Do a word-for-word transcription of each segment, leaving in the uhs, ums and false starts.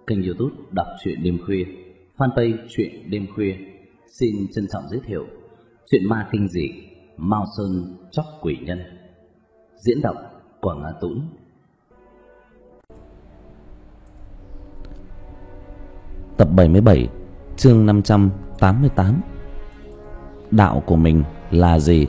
kênh YouTube đọc truyện đêm khuya, fanpage truyện đêm khuya. Xin trân trọng giới thiệu truyện ma kinh dị Mao Sơn Chóc Quỷ Nhân, diễn đọc Quảng Á Tũng. Tập bảy mươi bảy, chương năm trăm tám mươi tám. Đạo của mình là gì?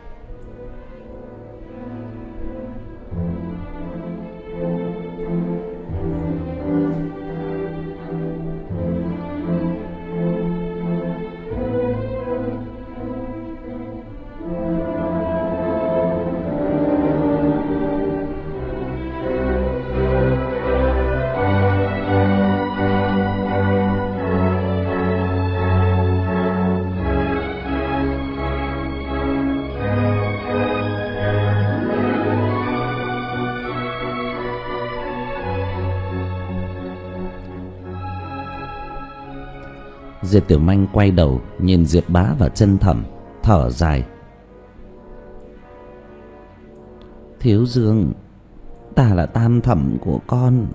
Diệp Tiểu Manh quay đầu nhìn Diệp Bá và Chân Thẩm, thở dài. Thiếu Dương, ta là tam thẩm của con.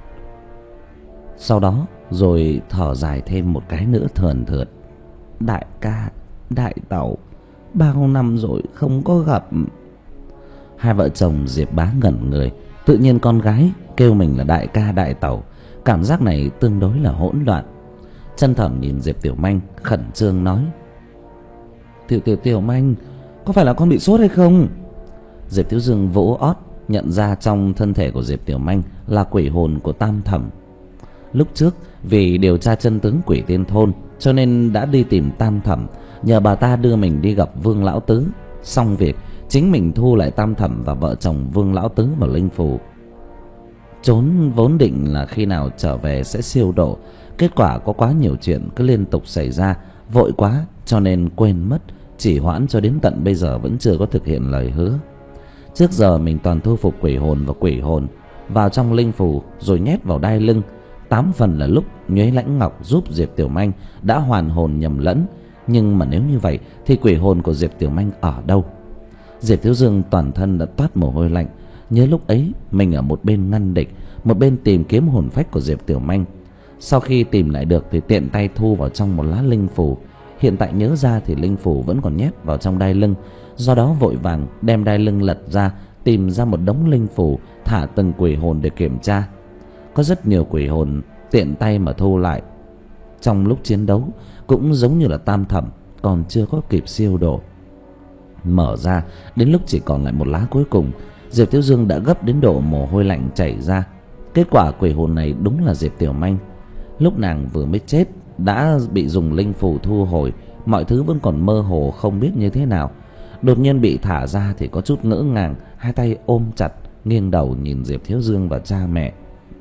Sau đó rồi thở dài thêm một cái nữa thườn thượt. Đại ca, đại tẩu, bao năm rồi không có gặp. Hai vợ chồng Diệp Bá ngẩn người. Tự nhiên con gái kêu mình là đại ca đại tẩu, cảm giác này tương đối là hỗn loạn. Chân Thẩm nhìn Diệp Tiểu Manh khẩn trương nói: Tiểu Tiểu Tiểu Manh, có phải là con bị sốt hay không? Diệp Tiểu Dương vỗ ót, nhận ra trong thân thể của Diệp Tiểu Manh là quỷ hồn của tam thẩm. Lúc trước vì điều tra chân tướng quỷ tiên thôn, cho nên đã đi tìm tam thẩm, nhờ bà ta đưa mình đi gặp Vương Lão Tứ. Xong việc, chính mình thu lại tam thẩm và vợ chồng Vương Lão Tứ vào linh phủ. Trốn vốn định là khi nào trở về sẽ siêu độ, kết quả có quá nhiều chuyện cứ liên tục xảy ra, vội quá cho nên quên mất, chỉ hoãn cho đến tận bây giờ vẫn chưa có thực hiện lời hứa. Trước giờ mình toàn thu phục quỷ hồn và quỷ hồn vào trong linh phù rồi nhét vào đai lưng. Tám phần là lúc Nhuế Lãnh Ngọc giúp Diệp Tiểu Manh đã hoàn hồn nhầm lẫn, nhưng mà nếu như vậy thì quỷ hồn của Diệp Tiểu Manh ở đâu? Diệp Thiếu Dương toàn thân đã toát mồ hôi lạnh, nhớ lúc ấy mình ở một bên ngăn địch, một bên tìm kiếm hồn phách của Diệp Tiểu Manh. Sau khi tìm lại được thì tiện tay thu vào trong một lá linh phù. Hiện tại nhớ ra thì linh phù vẫn còn nhét vào trong đai lưng, do đó vội vàng đem đai lưng lật ra, tìm ra một đống linh phù, thả từng quỷ hồn để kiểm tra. Có rất nhiều quỷ hồn tiện tay mà thu lại. Trong lúc chiến đấu cũng giống như là tam thẩm, còn chưa có kịp siêu độ. Mở ra đến lúc chỉ còn lại một lá cuối cùng, Diệp Tiểu Dương đã gấp đến độ mồ hôi lạnh chảy ra. Kết quả quỷ hồn này đúng là Diệp Tiểu Manh. Lúc nàng vừa mới chết đã bị dùng linh phù thu hồi, mọi thứ vẫn còn mơ hồ không biết như thế nào. Đột nhiên bị thả ra thì có chút ngỡ ngàng, hai tay ôm chặt, nghiêng đầu nhìn Diệp Thiếu Dương và cha mẹ.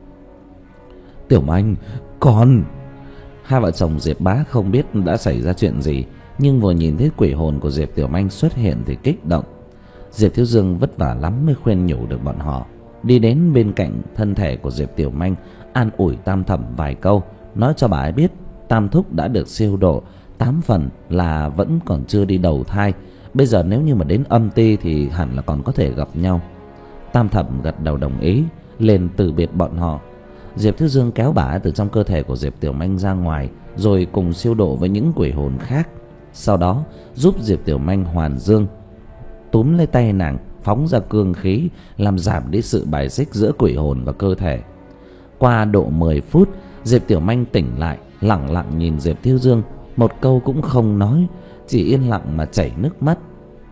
Tiểu Manh, con... Hai vợ chồng Diệp Bá không biết đã xảy ra chuyện gì, nhưng vừa nhìn thấy quỷ hồn của Diệp Tiểu Manh xuất hiện thì kích động. Diệp Thiếu Dương vất vả lắm mới khuyên nhủ được bọn họ, đi đến bên cạnh thân thể của Diệp Tiểu Manh, an ủi tam thẩm vài câu, nói cho bà ấy biết tam thúc đã được siêu độ, tám phần là vẫn còn chưa đi đầu thai. Bây giờ nếu như mà đến âm ti thì hẳn là còn có thể gặp nhau. Tam thẩm gật đầu đồng ý, lên từ biệt bọn họ. Diệp Thiếu Dương kéo bà ấy từ trong cơ thể của Diệp Tiểu Manh ra ngoài, rồi cùng siêu độ với những quỷ hồn khác. Sau đó giúp Diệp Tiểu Manh hoàn dương, túm lấy tay nàng, phóng ra cương khí, làm giảm đi sự bài xích giữa quỷ hồn và cơ thể. Qua độ mười phút, Diệp Tiểu Manh tỉnh lại, lặng lặng nhìn Diệp Thiếu Dương, một câu cũng không nói, chỉ yên lặng mà chảy nước mắt.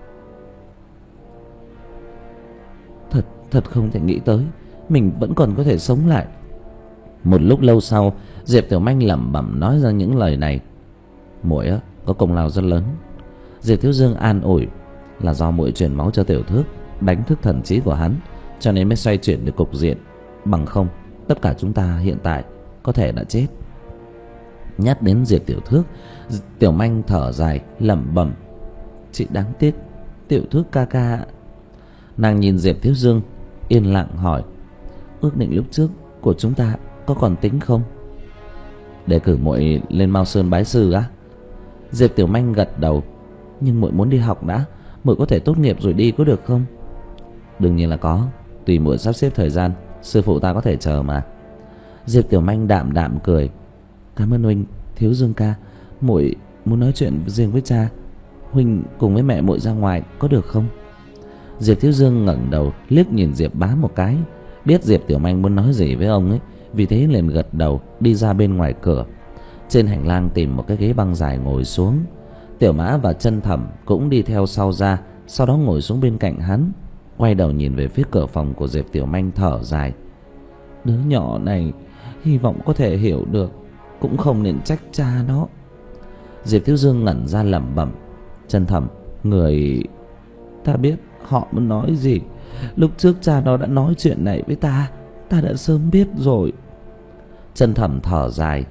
Thật, thật không thể nghĩ tới, mình vẫn còn có thể sống lại. Một lúc lâu sau, Diệp Tiểu Manh lẩm bẩm nói ra những lời này. Muội á, có công lao rất lớn. Diệp Thiếu Dương an ủi, là do muội truyền máu cho Tiểu Thước, đánh thức thần trí của hắn, cho nên mới xoay chuyển được cục diện. Bằng không, tất cả chúng ta hiện tại có thể đã chết. Nhắc đến Diệp Tiểu Thước, Tiểu Manh thở dài lẩm bẩm, chị đáng tiếc, Tiểu Thước ca ca. Nàng nhìn Diệp Thiếu Dương, yên lặng hỏi, ước định lúc trước của chúng ta có còn tính không? Để cử muội lên Mao Sơn bái sư á? Diệp Tiểu Manh gật đầu, nhưng muội muốn đi học đã, muội có thể tốt nghiệp rồi đi có được không? Đương nhiên là có, tùy muội sắp xếp thời gian, sư phụ ta có thể chờ mà. Diệp Tiểu Manh đạm đạm cười. Cảm ơn huynh. Thiếu Dương ca, muội muốn nói chuyện riêng với cha. Huynh cùng với mẹ muội ra ngoài có được không? Diệp Thiếu Dương ngẩng đầu liếc nhìn Diệp Bá một cái, biết Diệp Tiểu Manh muốn nói gì với ông ấy, vì thế liền gật đầu đi ra bên ngoài cửa. Trên hành lang tìm một cái ghế băng dài ngồi xuống. Tiểu Mã và Chân Thẩm cũng đi theo sau ra, sau đó ngồi xuống bên cạnh hắn, quay đầu nhìn về phía cửa phòng của Diệp Tiểu Manh thở dài. Đứa nhỏ này hy vọng có thể hiểu được, cũng không nên trách cha nó. Diệp Thiếu Dương ngẩn ra lẩm bẩm. Chân Thẩm, người... Ta biết họ muốn nói gì. Lúc trước cha nó đã nói chuyện này với ta, ta đã sớm biết rồi. Chân Thẩm thở dài.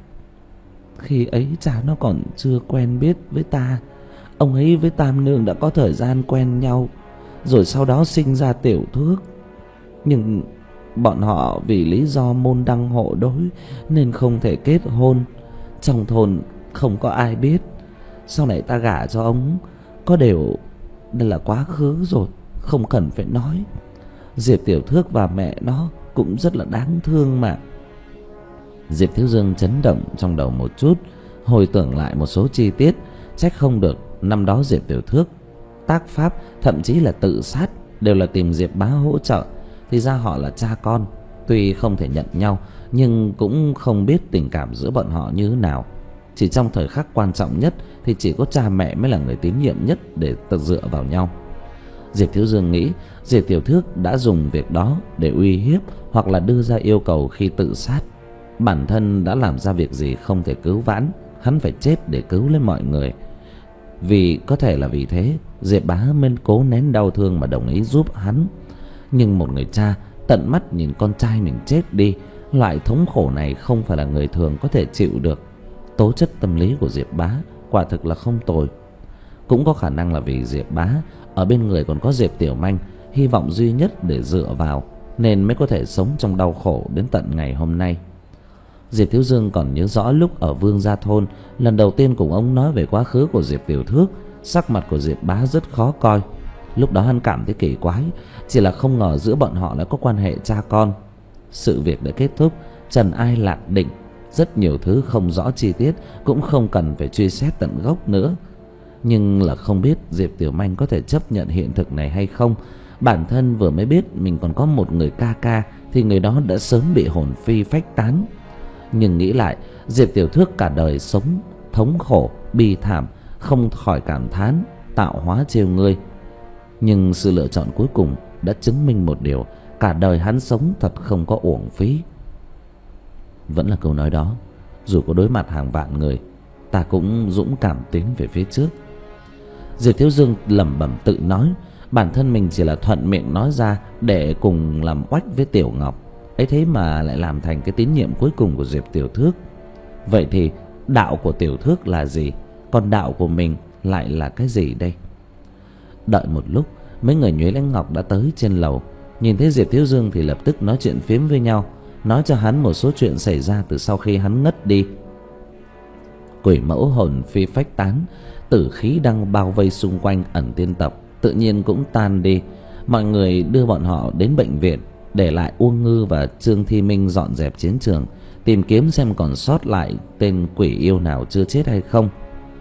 Khi ấy cha nó còn chưa quen biết với ta, ông ấy với Tam Nương đã có thời gian quen nhau, rồi sau đó sinh ra Tiểu Thước. Nhưng bọn họ vì lý do môn đăng hộ đối nên không thể kết hôn. Trong thôn không có ai biết. Sau này ta gả cho ông, có điều đây là quá khứ rồi, không cần phải nói. Diệp Tiểu Thước và mẹ nó cũng rất là đáng thương mà. Diệp Thiếu Dương chấn động trong đầu một chút, hồi tưởng lại một số chi tiết. Trách không được năm đó Diệp Tiểu Thước tác pháp, thậm chí là tự sát, đều là tìm Diệp Bá hỗ trợ. Thì ra họ là cha con, tuy không thể nhận nhau nhưng cũng không biết tình cảm giữa bọn họ như thế nào. Chỉ trong thời khắc quan trọng nhất thì chỉ có cha mẹ mới là người tín nhiệm nhất để tự dựa vào nhau. Diệp Thiếu Dương nghĩ Diệp Tiểu Thước đã dùng việc đó để uy hiếp hoặc là đưa ra yêu cầu khi tự sát. Bản thân đã làm ra việc gì không thể cứu vãn, hắn phải chết để cứu lấy mọi người. Vì có thể là vì thế Diệp Bá mới cố nén đau thương mà đồng ý giúp hắn. Nhưng một người cha tận mắt nhìn con trai mình chết đi, loại thống khổ này không phải là người thường có thể chịu được. Tố chất tâm lý của Diệp Bá quả thực là không tồi. Cũng có khả năng là vì Diệp Bá ở bên người còn có Diệp Tiểu Manh, hy vọng duy nhất để dựa vào, nên mới có thể sống trong đau khổ đến tận ngày hôm nay. Diệp Thiếu Dương còn nhớ rõ lúc ở Vương Gia Thôn, lần đầu tiên cùng ông nói về quá khứ của Diệp Tiểu Thước, sắc mặt của Diệp Bá rất khó coi. Lúc đó hắn cảm thấy kỳ quái, chỉ là không ngờ giữa bọn họ lại có quan hệ cha con. Sự việc đã kết thúc, trần ai lạc định, rất nhiều thứ không rõ chi tiết cũng không cần phải truy xét tận gốc nữa. Nhưng là không biết Diệp Tiểu Manh có thể chấp nhận hiện thực này hay không. Bản thân vừa mới biết mình còn có một người ca ca thì người đó đã sớm bị hồn phi phách tán. Nhưng nghĩ lại, Diệp Tiểu Thước cả đời sống thống khổ, bi thảm, không khỏi cảm thán tạo hóa trêu ngươi. Nhưng sự lựa chọn cuối cùng đã chứng minh một điều, cả đời hắn sống thật không có uổng phí. Vẫn là câu nói đó, dù có đối mặt hàng vạn người, ta cũng dũng cảm tiến về phía trước. Diệp Thiếu Dương lẩm bẩm tự nói, bản thân mình chỉ là thuận miệng nói ra để cùng làm oách với Tiểu Ngọc, ấy thế mà lại làm thành cái tín nhiệm cuối cùng của Diệp Tiểu Thước. Vậy thì đạo của Tiểu Thước là gì, còn đạo của mình lại là cái gì đây? Đợi một lúc, mấy người Nhuế Lãnh Ngọc đã tới trên lầu. Nhìn thấy Diệp Thiếu Dương thì lập tức nói chuyện phiếm với nhau, nói cho hắn một số chuyện xảy ra từ sau khi hắn ngất đi. Quỷ mẫu hồn phi phách tán, tử khí đang bao vây xung quanh ẩn tiên tộc tự nhiên cũng tan đi. Mọi người đưa bọn họ đến bệnh viện, để lại Uông Ngư và Trương Thi Minh dọn dẹp chiến trường, tìm kiếm xem còn sót lại tên quỷ yêu nào chưa chết hay không.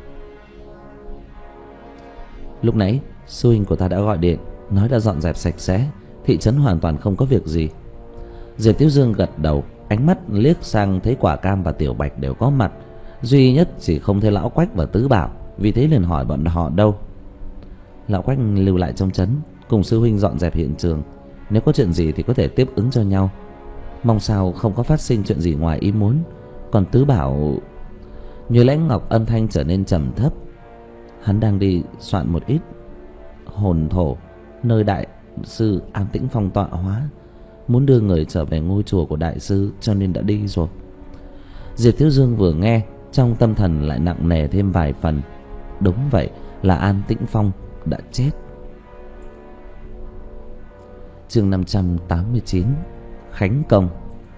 Lúc nãy sư huynh của ta đã gọi điện, nói đã dọn dẹp sạch sẽ, thị trấn hoàn toàn không có việc gì. Diệp Tiểu Dương gật đầu, ánh mắt liếc sang thấy Quả Cam và Tiểu Bạch đều có mặt, duy nhất chỉ không thấy Lão Quách và Tứ Bảo, vì thế liền hỏi bọn họ đâu. Lão Quách lưu lại trong trấn cùng sư huynh dọn dẹp hiện trường, nếu có chuyện gì thì có thể tiếp ứng cho nhau, mong sao không có phát sinh chuyện gì ngoài ý muốn. Còn Tứ Bảo... Như Lãnh Ngọc âm thanh trở nên trầm thấp. Hắn đang đi soạn một ít hồn thổ nơi đại sư An Tĩnh Phong tọa hóa, muốn đưa người trở về ngôi chùa của đại sư, cho nên đã đi rồi. Diệp Thiếu Dương vừa nghe, trong tâm thần lại nặng nề thêm vài phần. Đúng vậy, là An Tĩnh Phong đã chết. Chương năm trăm tám mươi chín, Khánh Công.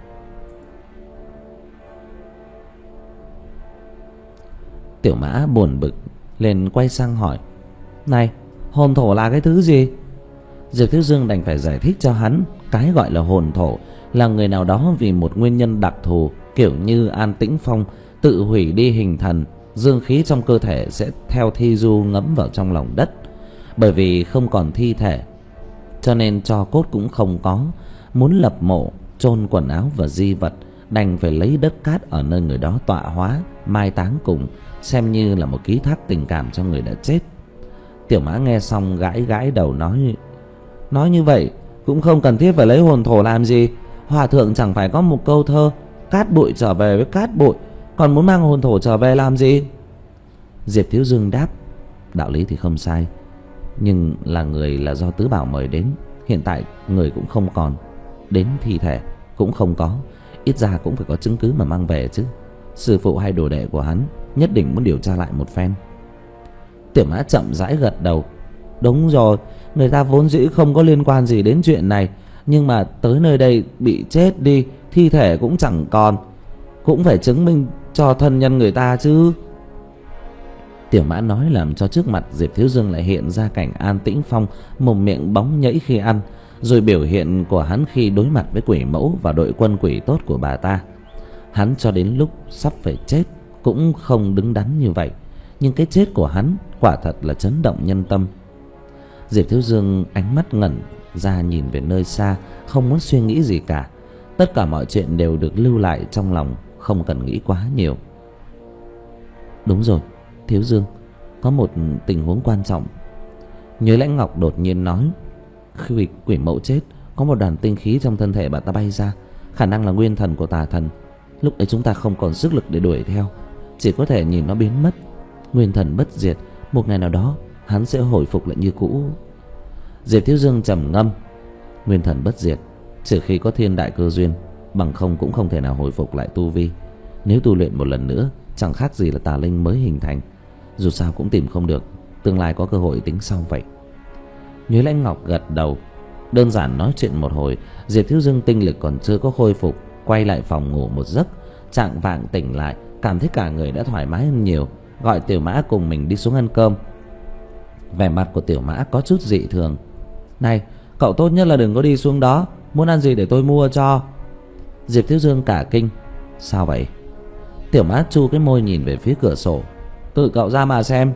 Tiểu Mã buồn bực lên quay sang hỏi: Này, hồn thổ là cái thứ gì? Diệp Thiếu Dương đành phải giải thích cho hắn cái gọi là hồn thổ là người nào đó vì một nguyên nhân đặc thù, kiểu như An Tĩnh Phong tự hủy đi hình thần, dương khí trong cơ thể sẽ theo thi du ngấm vào trong lòng đất. Bởi vì không còn thi thể, cho nên tro cốt cũng không có, muốn lập mộ, chôn quần áo và di vật, đành phải lấy đất cát ở nơi người đó tọa hóa, mai táng cùng, xem như là một ký thác tình cảm cho người đã chết. Tiểu Mã nghe xong gãi gãi đầu nói: Nói như vậy cũng không cần thiết phải lấy hồn thổ làm gì. Hòa thượng chẳng phải có một câu thơ: cát bụi trở về với cát bụi, còn muốn mang hồn thổ trở về làm gì? Diệp Thiếu Dương đáp: Đạo lý thì không sai, nhưng là người là do Tứ Bảo mời đến, hiện tại người cũng không còn, đến thi thể cũng không có, ít ra cũng phải có chứng cứ mà mang về chứ. Sư phụ hay đồ đệ của hắn nhất định muốn điều tra lại một phen. Tiểu Mã chậm rãi gật đầu: Đúng rồi, người ta vốn dĩ không có liên quan gì đến chuyện này, nhưng mà tới nơi đây bị chết đi, thi thể cũng chẳng còn, cũng phải chứng minh cho thân nhân người ta chứ. Tiểu Mã nói làm cho trước mặt Diệp Thiếu Dương lại hiện ra cảnh An Tĩnh Phong mồm miệng bóng nhẫy khi ăn, rồi biểu hiện của hắn khi đối mặt với quỷ mẫu và đội quân quỷ tốt của bà ta. Hắn cho đến lúc sắp phải chết cũng không đứng đắn như vậy, nhưng cái chết của hắn quả thật là chấn động nhân tâm. Diệp Thiếu Dương ánh mắt ngẩn ra nhìn về nơi xa, không muốn suy nghĩ gì cả. Tất cả mọi chuyện đều được lưu lại trong lòng, không cần nghĩ quá nhiều. Đúng rồi, Thiếu Dương, có một tình huống quan trọng. Nhớ Lãnh Ngọc đột nhiên nói: Khi quỷ mẫu chết, có một đoàn tinh khí trong thân thể bà ta bay ra, khả năng là nguyên thần của tà thần. Lúc ấy chúng ta không còn sức lực để đuổi theo, chỉ có thể nhìn nó biến mất. Nguyên thần bất diệt, một ngày nào đó hắn sẽ hồi phục lại như cũ. Diệp Thiếu Dương trầm ngâm: Nguyên thần bất diệt, trừ khi có thiên đại cơ duyên, bằng không cũng không thể nào hồi phục lại tu vi. Nếu tu luyện một lần nữa, chẳng khác gì là tà linh mới hình thành. Dù sao cũng tìm không được, tương lai có cơ hội tính sau vậy. Nhớ Lãnh Ngọc gật đầu. Đơn giản nói chuyện một hồi, Diệp Thiếu Dương tinh lực còn chưa có khôi phục, quay lại phòng ngủ một giấc. Trạng vạng tỉnh lại, cảm thấy cả người đã thoải mái hơn nhiều, gọi Tiểu Mã cùng mình đi xuống ăn cơm. Vẻ mặt của Tiểu Mã có chút dị thường. Này, cậu tốt nhất là đừng có đi xuống đó, muốn ăn gì để tôi mua cho. Diệp Thiếu Dương cả kinh: Sao vậy? Tiểu Mã chu cái môi nhìn về phía cửa sổ: Tự cậu ra mà xem.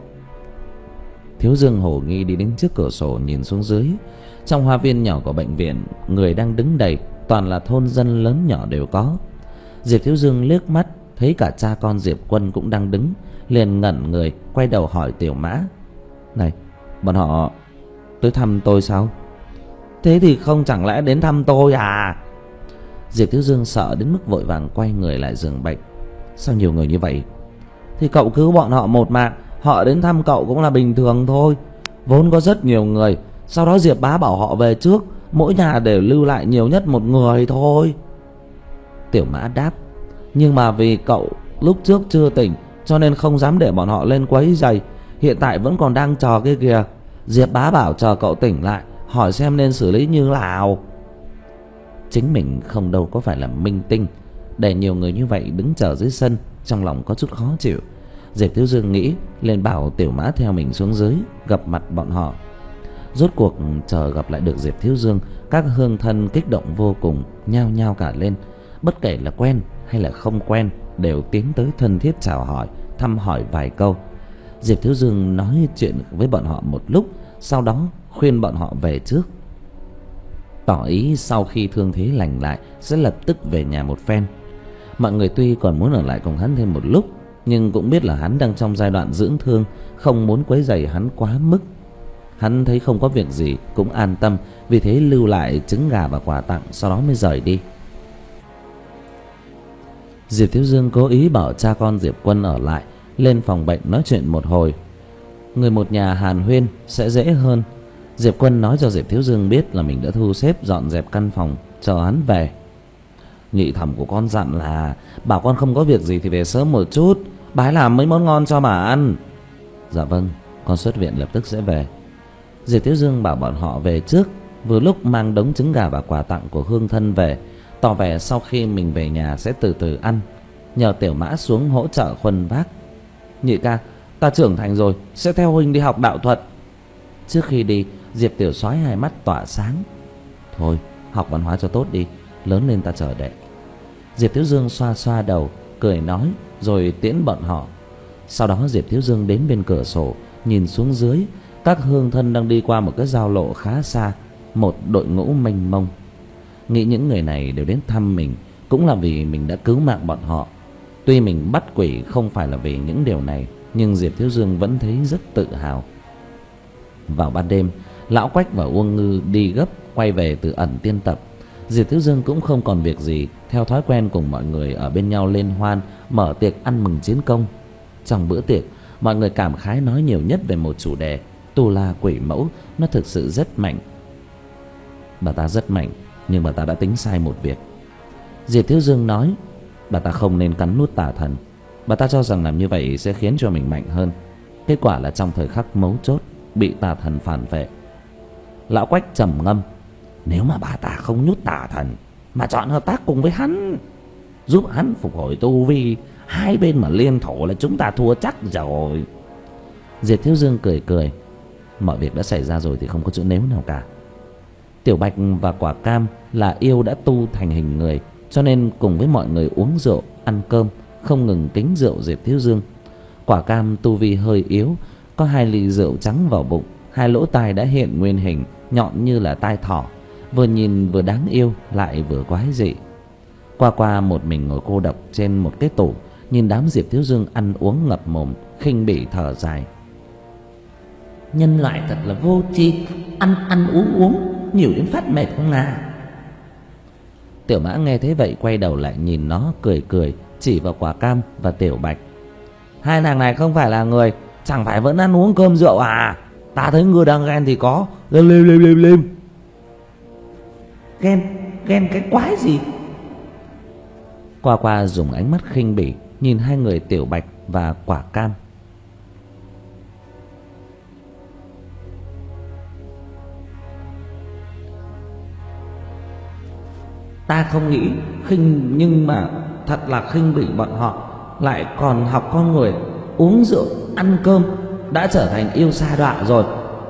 Thiếu Dương hồ nghi đi đến trước cửa sổ nhìn xuống dưới. Trong hoa viên nhỏ của bệnh viện, người đang đứng đầy, toàn là thôn dân lớn nhỏ đều có. Diệp Thiếu Dương liếc mắt thấy cả cha con Diệp Quân cũng đang đứng, liền ngẩn người, quay đầu hỏi Tiểu Mã: Này, bọn họ tới thăm tôi sao? Thế thì không chẳng lẽ đến thăm tôi à? Diệp Thiếu Dương sợ đến mức vội vàng quay người lại giường bệnh. Sao nhiều người như vậy? Thì cậu cứu bọn họ một mạng, họ đến thăm cậu cũng là bình thường thôi. Vốn có rất nhiều người, sau đó Diệp Bá bảo họ về trước, mỗi nhà đều lưu lại nhiều nhất một người thôi. Tiểu Mã đáp: Nhưng mà vì cậu lúc trước chưa tỉnh, cho nên không dám để bọn họ lên quấy rầy. Hiện tại vẫn còn đang chờ kia kìa. Diệp Bá bảo chờ cậu tỉnh lại, hỏi xem nên xử lý như nào. Chính mình không đâu có phải là minh tinh, để nhiều người như vậy đứng chờ dưới sân, trong lòng có chút khó chịu. Diệp Thiếu Dương nghĩ, liền bảo Tiểu Mã theo mình xuống dưới gặp mặt bọn họ. Rốt cuộc chờ gặp lại được Diệp Thiếu Dương, các hương thân kích động vô cùng, nhao nhao cả lên. Bất kể là quen hay là không quen, đều tiến tới thân thiết chào hỏi, thăm hỏi vài câu. Diệp Thiếu Dương nói chuyện với bọn họ một lúc, sau đó khuyên bọn họ về trước, tỏ ý sau khi thương thế lành lại sẽ lập tức về nhà một phen. Mọi người tuy còn muốn ở lại cùng hắn thêm một lúc, nhưng cũng biết là hắn đang trong giai đoạn dưỡng thương, không muốn quấy rầy hắn quá mức. Hắn thấy không có việc gì cũng an tâm, vì thế lưu lại trứng gà và quà tặng, sau đó mới rời đi. Diệp Thiếu Dương cố ý bảo cha con Diệp Quân ở lại, lên phòng bệnh nói chuyện một hồi. Người một nhà hàn huyên sẽ dễ hơn. Diệp Quân nói cho Diệp Thiếu Dương biết là mình đã thu xếp dọn dẹp căn phòng, chờ hắn về. Nhị thẩm của con dặn là bảo con không có việc gì thì về sớm một chút, bái làm mấy món ngon cho mà ăn. Dạ vâng, con xuất viện lập tức sẽ về. Diệp Thiếu Dương bảo bọn họ về trước, vừa lúc mang đống trứng gà và quà tặng của hương thân về, tỏ vẻ sau khi mình về nhà sẽ từ từ ăn, nhờ Tiểu Mã xuống hỗ trợ khuân vác. Nhị ca, ta trưởng thành rồi, sẽ theo huynh đi học đạo thuật. Trước khi đi, Diệp Tiểu Soái hai mắt tỏa sáng. Thôi, học văn hóa cho tốt đi, lớn lên ta chờ đệ. Diệp Thiếu Dương xoa xoa đầu, cười nói, rồi tiễn bọn họ. Sau đó Diệp Thiếu Dương đến bên cửa sổ, nhìn xuống dưới, các hương thân đang đi qua một cái giao lộ khá xa, một đội ngũ mênh mông. Nghĩ những người này đều đến thăm mình cũng là vì mình đã cứu mạng bọn họ. Tuy mình bắt quỷ không phải là vì những điều này, nhưng Diệp Thiếu Dương vẫn thấy rất tự hào. Vào ban đêm, Lão Quách và Uông Ngư đi gấp quay về từ ẩn tiên tập. Diệp Thiếu Dương cũng không còn việc gì, theo thói quen cùng mọi người ở bên nhau liên hoan, mở tiệc ăn mừng chiến công. Trong bữa tiệc, mọi người cảm khái nói nhiều nhất về một chủ đề: Tu La Quỷ Mẫu nó thực sự rất mạnh. Bà ta rất mạnh, nhưng bà ta đã tính sai một việc. Diệp Thiếu Dương nói, bà ta không nên cắn nuốt tà thần. Bà ta cho rằng làm như vậy sẽ khiến cho mình mạnh hơn. Kết quả là trong thời khắc mấu chốt bị tà thần phản vệ. Lão Quách trầm ngâm, nếu mà bà ta không nhút tà thần mà chọn hợp tác cùng với hắn, giúp hắn phục hồi tu vi, hai bên mà liên thủ là chúng ta thua chắc rồi. Diệp Thiếu Dương cười cười, mọi việc đã xảy ra rồi thì không có chữ nếu nào cả. Tiểu Bạch và Quả Cam là yêu đã tu thành hình người, cho nên cùng với mọi người uống rượu, ăn cơm, không ngừng kính rượu Diệp Thiếu Dương. Quả Cam tu vi hơi yếu, có hai ly rượu trắng vào bụng, hai lỗ tai đã hiện nguyên hình, nhọn như là tai thỏ, vừa nhìn vừa đáng yêu lại vừa quái dị. Qua Qua một mình ngồi cô độc trên một cái tủ, nhìn đám Diệp Thiếu Dương ăn uống ngập mồm, khinh bỉ thở dài. Nhân loại thật là vô tri, ăn ăn uống uống, nhiều đến phát mệt không à. Tiểu Mã nghe thế vậy quay đầu lại nhìn nó, cười cười, chỉ vào Quả Cam và Tiểu Bạch. Hai nàng này không phải là người, chẳng phải vẫn ăn uống cơm rượu à? Ta thấy ngươi đang ghen thì có, lên lên lên lên lên. Ghen, ghen cái quái gì? Qua Qua dùng ánh mắt khinh bỉ nhìn hai người Tiểu Bạch và Quả Cam. Ta không nghĩ khinh, nhưng mà thật là khinh bỉ bọn họ, lại còn học con người uống rượu ăn cơm, đã trở thành yêu sa đọa rồi.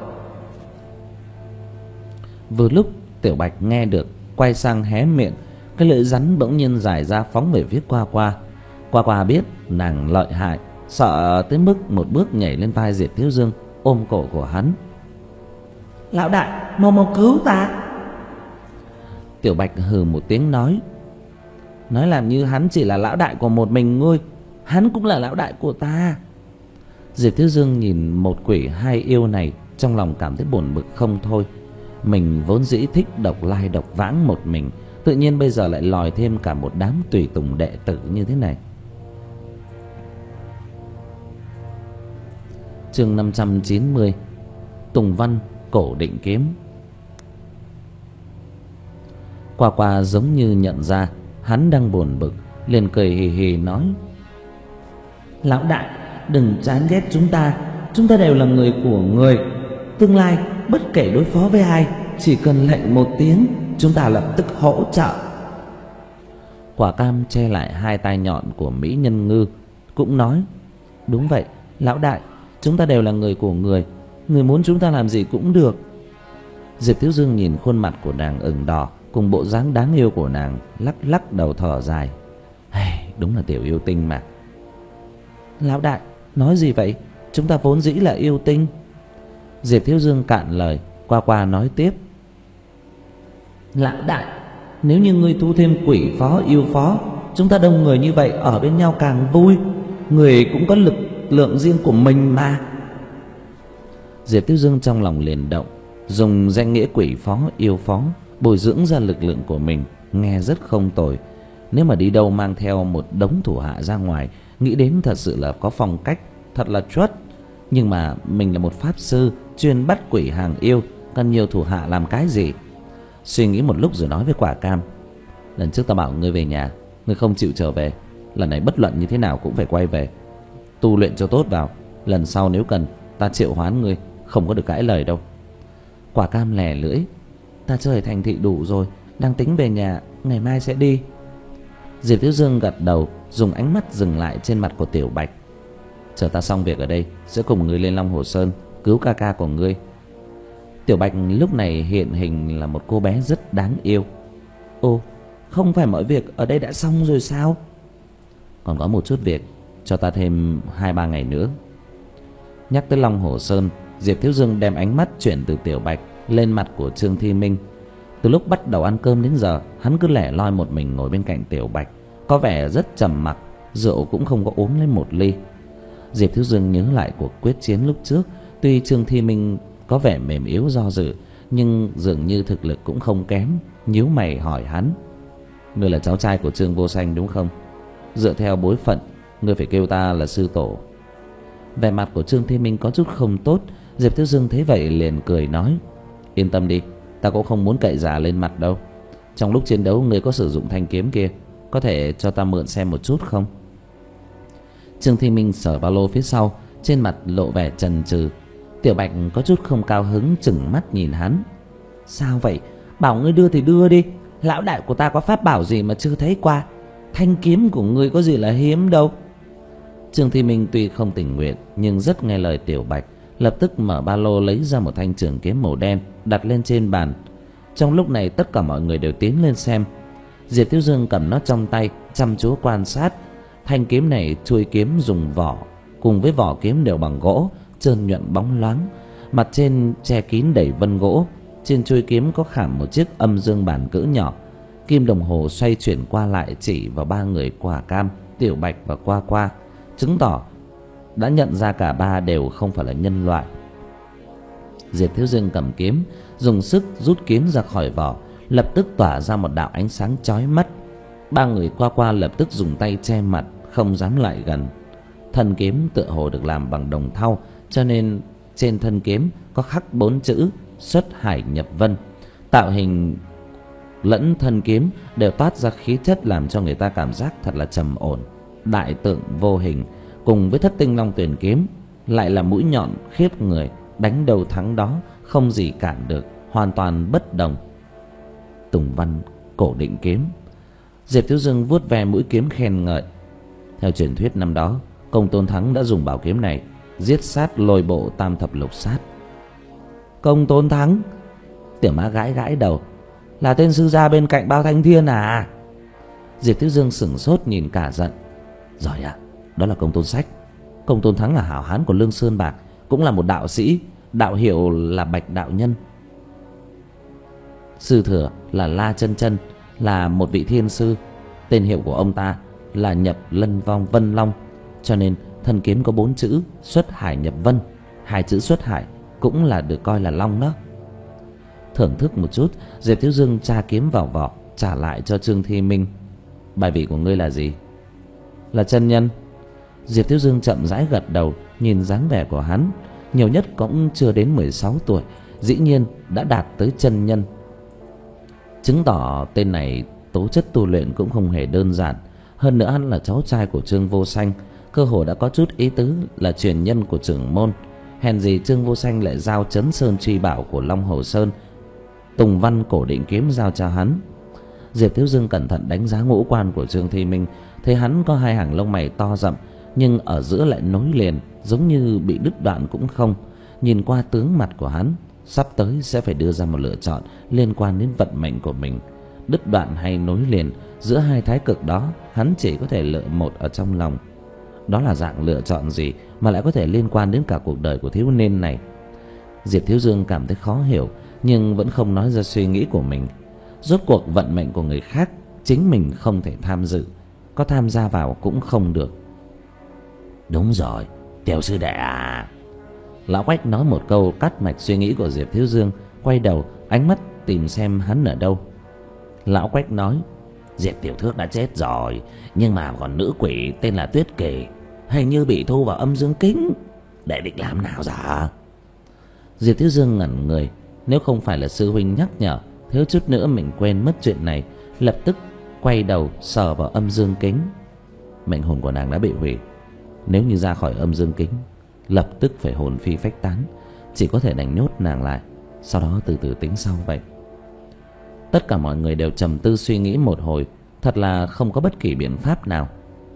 Vừa lúc Tiểu Bạch nghe được, quay sang hé miệng, cái lưỡi rắn bỗng nhiên dài ra phóng về phía Qua Qua. Qua Qua biết nàng lợi hại, sợ tới mức một bước nhảy lên vai Diệp Thiếu Dương, ôm cổ của hắn. Lão đại, mau mau cứu ta. Tiểu Bạch hừ một tiếng nói, nói làm như hắn chỉ là lão đại của một mình ngươi, hắn cũng là lão đại của ta. Diệp Thiếu Dương nhìn một quỷ hai yêu này, trong lòng cảm thấy buồn bực không thôi. Mình vốn dĩ thích độc lai độc vãng một mình, tự nhiên bây giờ lại lòi thêm cả một đám tùy tùng đệ tử như thế này. Chương năm trăm chín mươi, Tùng Văn Cổ Định Kiếm. Qua Qua giống như nhận ra hắn đang buồn bực, liền cười hì hì nói, lão đại, đừng chán ghét chúng ta, chúng ta đều là người của người. Tương lai bất kể đối phó với ai, chỉ cần lệnh một tiếng, chúng ta lập tức hỗ trợ. Quả Cam che lại hai tai nhọn của Mỹ Nhân Ngư, cũng nói, đúng vậy lão đại, chúng ta đều là người của người, người muốn chúng ta làm gì cũng được. Diệp Thiếu Dương nhìn khuôn mặt của nàng ửng đỏ cùng bộ dáng đáng yêu của nàng, lắc lắc đầu thở dài. Hey, đúng là tiểu yêu tinh mà. Lão đại, nói gì vậy? Chúng ta vốn dĩ là yêu tinh. Diệp Thiếu Dương cạn lời. Qua Qua nói tiếp, lão đại, nếu như ngươi thu thêm quỷ phó yêu phó, chúng ta đông người như vậy ở bên nhau càng vui, người cũng có lực lượng riêng của mình mà. Diệp Thiếu Dương trong lòng liền động, dùng danh nghĩa quỷ phó yêu phó bồi dưỡng ra lực lượng của mình, nghe rất không tồi. Nếu mà đi đâu mang theo một đống thủ hạ ra ngoài, nghĩ đến thật sự là có phong cách, thật là chốt. Nhưng mà mình là một pháp sư chuyên bắt quỷ hàng yêu, cần nhiều thủ hạ làm cái gì? Suy nghĩ một lúc rồi nói với Quả Cam, lần trước ta bảo ngươi về nhà, ngươi không chịu trở về, lần này bất luận như thế nào cũng phải quay về, tu luyện cho tốt vào, lần sau nếu cần ta triệu hoán ngươi, không có được cãi lời đâu. Quả Cam lè lưỡi, ta chơi thành thị đủ rồi, đang tính về nhà, ngày mai sẽ đi. Diệp Thiếu Dương gật đầu, dùng ánh mắt dừng lại trên mặt của Tiểu Bạch. Chờ ta xong việc ở đây, sẽ cùng ngươi lên Long Hồ Sơn cứu ca ca của ngươi. Tiểu Bạch lúc này hiện hình là một cô bé rất đáng yêu. Ô, không phải mọi việc ở đây đã xong rồi sao? Còn có một chút việc, cho ta thêm hai ba ngày nữa. Nhắc tới Long Hồ Sơn, Diệp Thiếu Dương đem ánh mắt chuyển từ Tiểu Bạch lên mặt của Trương Thi Minh. Từ lúc bắt đầu ăn cơm đến giờ, hắn cứ lẻ loi một mình ngồi bên cạnh Tiểu Bạch, có vẻ rất trầm mặc, rượu cũng không có uống lên một ly. Diệp Thiếu Dương nhớ lại cuộc quyết chiến lúc trước, tuy Trương Thi Minh có vẻ mềm yếu do dự, nhưng dường như thực lực cũng không kém. Nhíu mày hỏi hắn: ngươi là cháu trai của Trương Vô Sanh đúng không? Dựa theo bối phận, ngươi phải kêu ta là sư tổ. Vẻ mặt của Trương Thi Minh có chút không tốt. Diệp Thiếu Dương thấy vậy liền cười nói: yên tâm đi, ta cũng không muốn cậy giả lên mặt đâu. Trong lúc chiến đấu ngươi có sử dụng thanh kiếm kia, có thể cho ta mượn xem một chút không? Trương Thi Minh sờ ba lô phía sau, trên mặt lộ vẻ chần chừ. Tiểu Bạch có chút không cao hứng, chừng mắt nhìn hắn: sao vậy? Bảo ngươi đưa thì đưa đi, lão đại của ta có pháp bảo gì mà chưa thấy qua? Thanh kiếm của ngươi có gì là hiếm đâu. Trương Thi Minh tuy không tình nguyện nhưng rất nghe lời Tiểu Bạch, lập tức mở ba lô lấy ra một thanh trường kiếm màu đen đặt lên trên bàn. Trong lúc này tất cả mọi người đều tiến lên xem. Diệp Thiếu Dương cầm nó trong tay, chăm chú quan sát. Thanh kiếm này chuôi kiếm dùng vỏ, cùng với vỏ kiếm đều bằng gỗ, trơn nhuận bóng loáng, mặt trên che kín đầy vân gỗ. Trên chuôi kiếm có khảm một chiếc âm dương bản cỡ nhỏ. Kim đồng hồ xoay chuyển qua lại chỉ vào ba người Quả Cam, Tiểu Bạch và Qua Qua, chứng tỏ đã nhận ra cả ba đều không phải là nhân loại. Diệp Thiếu Dương cầm kiếm, dùng sức rút kiếm ra khỏi vỏ, lập tức tỏa ra một đạo ánh sáng chói mắt. Ba người Qua Qua lập tức dùng tay che mặt, không dám lại gần. Thân kiếm tựa hồ được làm bằng đồng thau, cho nên trên thân kiếm có khắc bốn chữ Xuất Hải Nhập Vân. Tạo hình lẫn thân kiếm đều toát ra khí chất làm cho người ta cảm giác thật là trầm ổn. Đại tượng vô hình cùng với Thất Tinh Long Tuyển kiếm lại là mũi nhọn khiếp người, đánh đầu thắng đó, không gì cản được, hoàn toàn bất đồng. Tùng Văn Cổ Định kiếm. Diệp Thiếu Dương vuốt ve mũi kiếm khen ngợi. Theo truyền thuyết năm đó, Công Tôn Thắng đã dùng bảo kiếm này giết sát Lôi Bộ Tam Thập Lục Sát. Công Tôn Thắng? Tiểu Mã gãi gãi đầu. Là tên sư gia bên cạnh Bao Thanh Thiên à? Diệp Thiếu Dương sửng sốt nhìn cả giận. Giỏi ạ, đó là Công Tôn Sách. Công Tôn Thắng là hảo hán của Lương Sơn Bạc, cũng là một đạo sĩ, đạo hiệu là Bạch Đạo Nhân. Sư thừa là La Chân Chân, là một vị thiên sư. Tên hiệu của ông ta là Nhập Lân Vong Vân Long, cho nên thân kiếm có bốn chữ Xuất Hải Nhập Vân. Hai chữ Xuất Hải cũng là được coi là long đó. Thưởng thức một chút, Diệp Thiếu Dương tra kiếm vào vỏ, trả lại cho Trương Thi Minh. Bài vị của ngươi là gì? Là chân nhân. Diệp Thiếu Dương chậm rãi gật đầu, nhìn dáng vẻ của hắn, nhiều nhất cũng chưa đến mười sáu tuổi, dĩ nhiên đã đạt tới chân nhân, chứng tỏ tên này tố chất tu luyện cũng không hề đơn giản. Hơn nữa hắn là cháu trai của Trương Vô Sanh, cơ hồ đã có chút ý tứ là truyền nhân của trưởng môn. Hèn gì Trương Vô Sanh lại giao Chấn Sơn Truy Bảo của Long Hồ Sơn, Tùng Văn Cổ Định kiếm giao cho hắn. Diệp Thiếu Dương cẩn thận đánh giá ngũ quan của Trương Thi Minh, thấy hắn có hai hàng lông mày to rậm, nhưng ở giữa lại nối liền, giống như bị đứt đoạn cũng không. Nhìn qua tướng mặt của hắn, sắp tới sẽ phải đưa ra một lựa chọn liên quan đến vận mệnh của mình. Đứt đoạn hay nối liền, giữa hai thái cực đó, hắn chỉ có thể lựa một ở trong lòng. Đó là dạng lựa chọn gì mà lại có thể liên quan đến cả cuộc đời của thiếu niên này? Diệp Thiếu Dương cảm thấy khó hiểu, nhưng vẫn không nói ra suy nghĩ của mình. Rốt cuộc vận mệnh của người khác, chính mình không thể tham dự, có tham gia vào cũng không được. Đúng rồi, tiểu sư đệ à. Lão Quách nói một câu cắt mạch suy nghĩ của Diệp Thiếu Dương, quay đầu ánh mắt tìm xem hắn ở đâu. Lão Quách nói: Diệp tiểu thước đã chết rồi, nhưng mà còn nữ quỷ tên là Tuyết Kỳ, hình như bị thu vào âm dương kính. Đệ định làm nào dạ? Diệp Thiếu Dương ngẩn người, nếu không phải là sư huynh nhắc nhở, thiếu chút nữa mình quên mất chuyện này. Lập tức quay đầu sờ vào âm dương kính. Mệnh hồn của nàng đã bị hủy, nếu như ra khỏi âm dương kính lập tức phải hồn phi phách tán, chỉ có thể đành nhốt nàng lại, sau đó từ từ tính sau vậy. Tất cả mọi người đều trầm tư suy nghĩ một hồi, thật là không có bất kỳ biện pháp nào.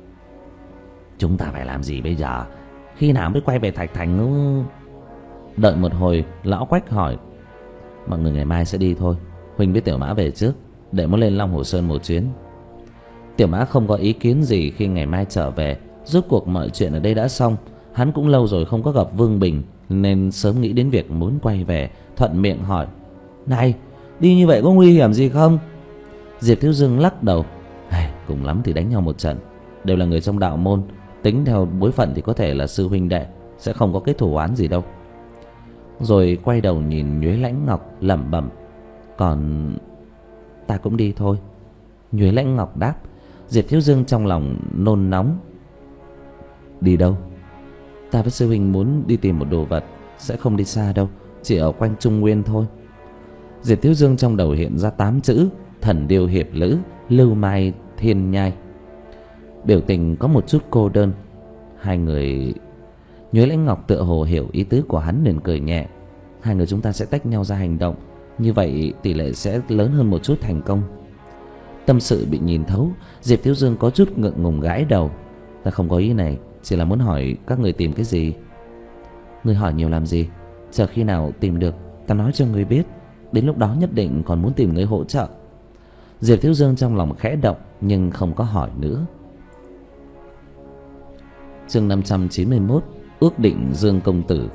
Chúng ta phải làm gì bây giờ? Khi nào mới quay về Thạch Thành? Đợi một hồi, lão Quách hỏi: Mọi người ngày mai sẽ đi thôi. Huynh biết Tiểu Mã về trước, để muốn lên Long Hồ Sơn một chuyến. Tiểu Mã không có ý kiến gì khi ngày mai trở về. Rốt cuộc mọi chuyện ở đây đã xong. Hắn cũng lâu rồi không có gặp Vương Bình, nên sớm nghĩ đến việc muốn quay về, thuận miệng hỏi: Này, đi như vậy có nguy hiểm gì không? Diệp Thiếu Dương lắc đầu: Cùng lắm thì đánh nhau một trận, đều là người trong đạo môn, tính theo bối phận thì có thể là sư huynh đệ, sẽ không có kết thù oán gì đâu. Rồi quay đầu nhìn Nhuế Lãnh Ngọc lẩm bẩm: Còn ta cũng đi thôi. Nhuế Lãnh Ngọc đáp. Diệp Thiếu Dương trong lòng nôn nóng: Đi đâu? Ta với sư huynh muốn đi tìm một đồ vật, sẽ không đi xa đâu, chỉ ở quanh Trung Nguyên thôi. Diệp Thiếu Dương trong đầu hiện ra tám chữ: Thần Điêu Hiệp Lữ, Lưu Mai Thiên Nhai. Biểu tình có một chút cô đơn. Hai người... Nhuế Lãnh Ngọc tựa hồ hiểu ý tứ của hắn nên cười nhẹ: Hai người chúng ta sẽ tách nhau ra hành động, như vậy tỷ lệ sẽ lớn hơn một chút thành công. Tâm sự bị nhìn thấu, Diệp Thiếu Dương có chút ngượng ngùng gãi đầu: Ta không có ý này, chỉ là muốn hỏi các người tìm cái gì. Người hỏi nhiều làm gì? Chờ khi nào tìm được ta nói cho người biết, đến lúc đó nhất định còn muốn tìm người hỗ trợ. Diệp Thiếu Dương trong lòng khẽ động nhưng không có hỏi nữa. Chương năm trăm chín mươi mốt: Ước định Dương công tử.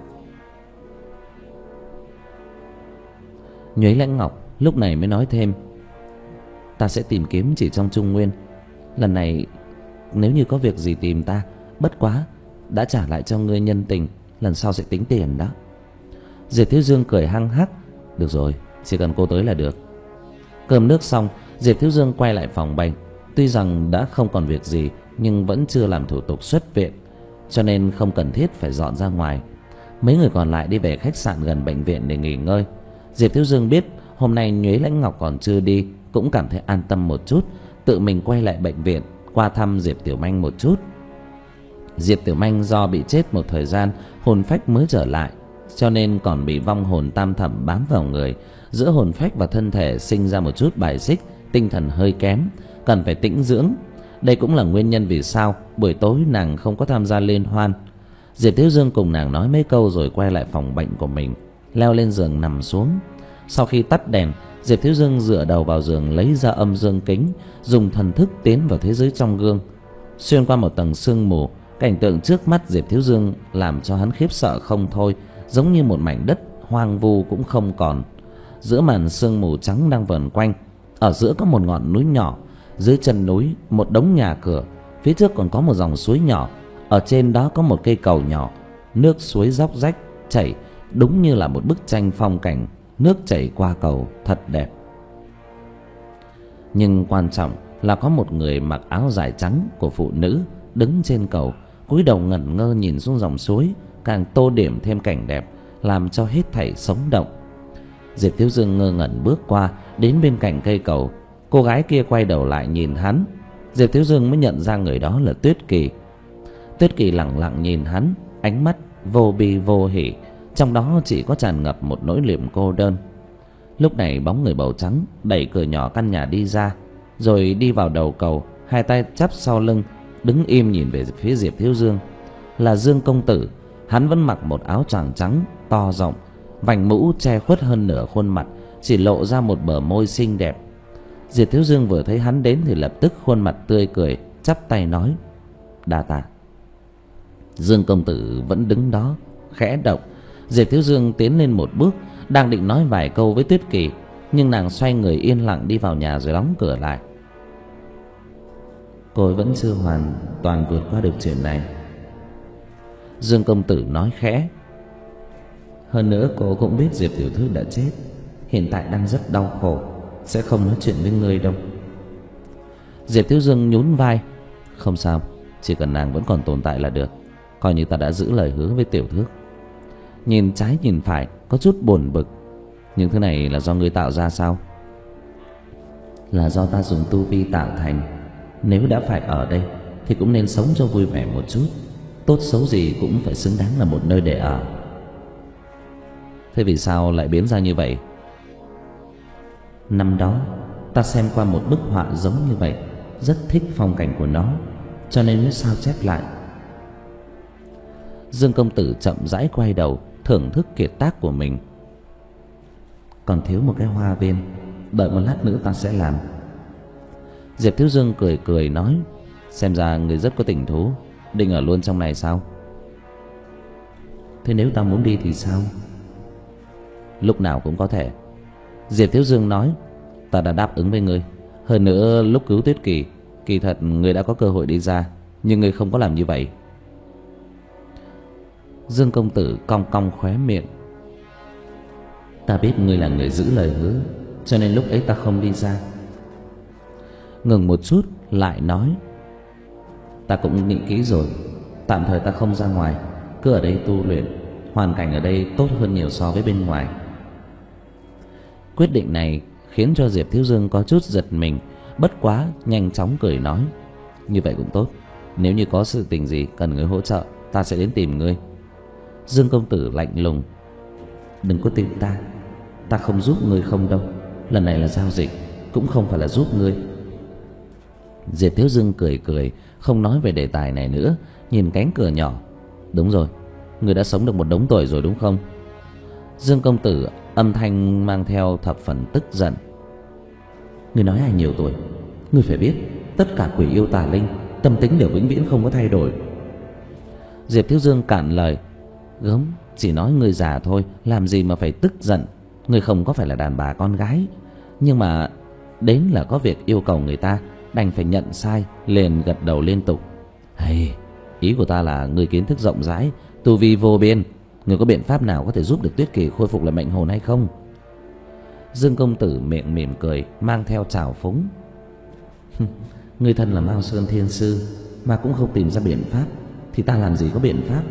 Nhuế Lãnh Ngọc lúc này mới nói thêm: Ta sẽ tìm kiếm chỉ trong Trung Nguyên. Lần này nếu như có việc gì tìm ta, bất quá đã trả lại cho ngươi nhân tình, lần sau sẽ tính tiền đó. Diệp Thiếu Dương cười hăng hắc: Được rồi, chỉ cần cô tới là được. Cơm nước xong, Diệp Thiếu Dương quay lại phòng bệnh. Tuy rằng đã không còn việc gì, nhưng vẫn chưa làm thủ tục xuất viện, cho nên không cần thiết phải dọn ra ngoài. Mấy người còn lại đi về khách sạn gần bệnh viện để nghỉ ngơi. Diệp Thiếu Dương biết hôm nay Nhuế Lãnh Ngọc còn chưa đi, cũng cảm thấy an tâm một chút, tự mình quay lại bệnh viện qua thăm Diệp Tiểu Manh một chút. Diệp Tiểu Manh do bị chết một thời gian, hồn phách mới trở lại, cho nên còn bị vong hồn tam thẩm bám vào người. Giữa hồn phách và thân thể sinh ra một chút bài xích, tinh thần hơi kém, cần phải tĩnh dưỡng. Đây cũng là nguyên nhân vì sao buổi tối nàng không có tham gia liên hoan. Diệp Thiếu Dương cùng nàng nói mấy câu rồi quay lại phòng bệnh của mình, leo lên giường nằm xuống. Sau khi tắt đèn, Diệp Thiếu Dương dựa đầu vào giường, lấy ra âm dương kính, dùng thần thức tiến vào thế giới trong gương. Xuyên qua một tầng sương mù, cảnh tượng trước mắt Diệp Thiếu Dương làm cho hắn khiếp sợ không thôi, giống như một mảnh đất hoang vu cũng không còn. Giữa màn sương mù trắng đang vờn quanh, ở giữa có một ngọn núi nhỏ, dưới chân núi một đống nhà cửa, phía trước còn có một dòng suối nhỏ, ở trên đó có một cây cầu nhỏ, nước suối róc rách chảy đúng như là một bức tranh phong cảnh, nước chảy qua cầu thật đẹp. Nhưng quan trọng là có một người mặc áo dài trắng của phụ nữ đứng trên cầu, cúi đầu ngẩn ngơ nhìn xuống dòng suối, càng tô điểm thêm cảnh đẹp, làm cho hết thảy sống động. Diệp Thiếu Dương ngơ ngẩn bước qua, đến bên cạnh cây cầu. Cô gái kia quay đầu lại nhìn hắn. Diệp Thiếu Dương mới nhận ra người đó là Tuyết Kỳ. Tuyết Kỳ lặng lặng nhìn hắn, ánh mắt vô bi vô hỉ, trong đó chỉ có tràn ngập một nỗi niềm cô đơn. Lúc này bóng người bầu trắng đẩy cửa nhỏ căn nhà đi ra, rồi đi vào đầu cầu, hai tay chắp sau lưng, đứng im nhìn về phía Diệp Thiếu Dương. Là Dương công tử. Hắn vẫn mặc một áo choàng trắng to rộng, vành mũ che khuất hơn nửa khuôn mặt, chỉ lộ ra một bờ môi xinh đẹp. Diệp Thiếu Dương vừa thấy hắn đến thì lập tức khuôn mặt tươi cười, chắp tay nói: Đa tạ. Dương công tử vẫn đứng đó, khẽ động. Diệp Thiếu Dương tiến lên một bước, đang định nói vài câu với Tuyết Kỳ, nhưng nàng xoay người yên lặng đi vào nhà rồi đóng cửa lại. Cô ấy vẫn chưa hoàn toàn vượt qua được chuyện này, Dương công tử nói khẽ. Hơn nữa cô cũng biết Diệp tiểu thư đã chết, hiện tại đang rất đau khổ, sẽ không nói chuyện với ngươi đâu. Diệp Thiếu Dương nhún vai: Không sao, chỉ cần nàng vẫn còn tồn tại là được, coi như ta đã giữ lời hứa với tiểu thư. Nhìn trái nhìn phải, có chút buồn bực: Những thứ này là do ngươi tạo ra sao? Là do ta dùng tu vi tạo thành. Nếu đã phải ở đây thì cũng nên sống cho vui vẻ một chút, tốt xấu gì cũng phải xứng đáng là một nơi để ở. Thế vì sao lại biến ra như vậy? Năm đó ta xem qua một bức họa giống như vậy, rất thích phong cảnh của nó, cho nên mới sao chép lại. Dương công tử chậm rãi quay đầu, thưởng thức kiệt tác của mình. còn thiếu một cái hoa viên, đợi một lát nữa ta sẽ làm. Diệp Thiếu Dương cười cười nói, xem ra người rất có tình thú, định ở luôn trong này sao? Thế nếu ta muốn đi thì sao? Lúc nào cũng có thể. Diệp Thiếu Dương nói, ta đã đáp ứng với ngươi. Hơn nữa lúc cứu Tuyết Kỳ, kỳ thật ngươi đã có cơ hội đi ra, nhưng ngươi không có làm như vậy. Dương công tử cong cong khóe miệng. Ta biết ngươi là người giữ lời hứa, cho nên lúc ấy ta không đi ra. Ngừng một chút lại nói, ta cũng định kỹ rồi, tạm thời ta không ra ngoài, cứ ở đây tu luyện. Hoàn cảnh ở đây tốt hơn nhiều so với bên ngoài. Quyết định này khiến cho Diệp Thiếu Dương có chút giật mình, bất quá nhanh chóng cười nói, như vậy cũng tốt, nếu như có sự tình gì cần người hỗ trợ, ta sẽ đến tìm ngươi. Dương công tử lạnh lùng, đừng có tìm ta, ta không giúp ngươi không đâu, lần này là giao dịch, cũng không phải là giúp ngươi. Diệp Thiếu Dương cười cười, không nói về đề tài này nữa, nhìn cánh cửa nhỏ. Đúng rồi, ngươi đã sống được một đống tuổi rồi đúng không? Dương công tử âm thanh mang theo thập phần tức giận. Ngươi nói ai nhiều tuổi? Ngươi phải biết, tất cả quỷ yêu tà linh tâm tính đều vĩnh viễn không có thay đổi. Diệp Thiếu Dương cạn lời, gớm, chỉ nói ngươi già thôi, làm gì mà phải tức giận. Ngươi không có phải là đàn bà con gái, nhưng mà đến là có việc yêu cầu người ta, đành phải nhận sai, liền gật đầu liên tục. Hay, ý của ta là ngươi kiến thức rộng rãi, tu vi vô biên, ngươi có biện pháp nào có thể giúp được Tuyết Kỳ khôi phục lại mệnh hồn hay không? Dương công tử miệng mỉm cười, mang theo trào phúng. Ngươi thân là Mao Sơn Thiên Sư mà cũng không tìm ra biện pháp, thì ta làm gì có biện pháp?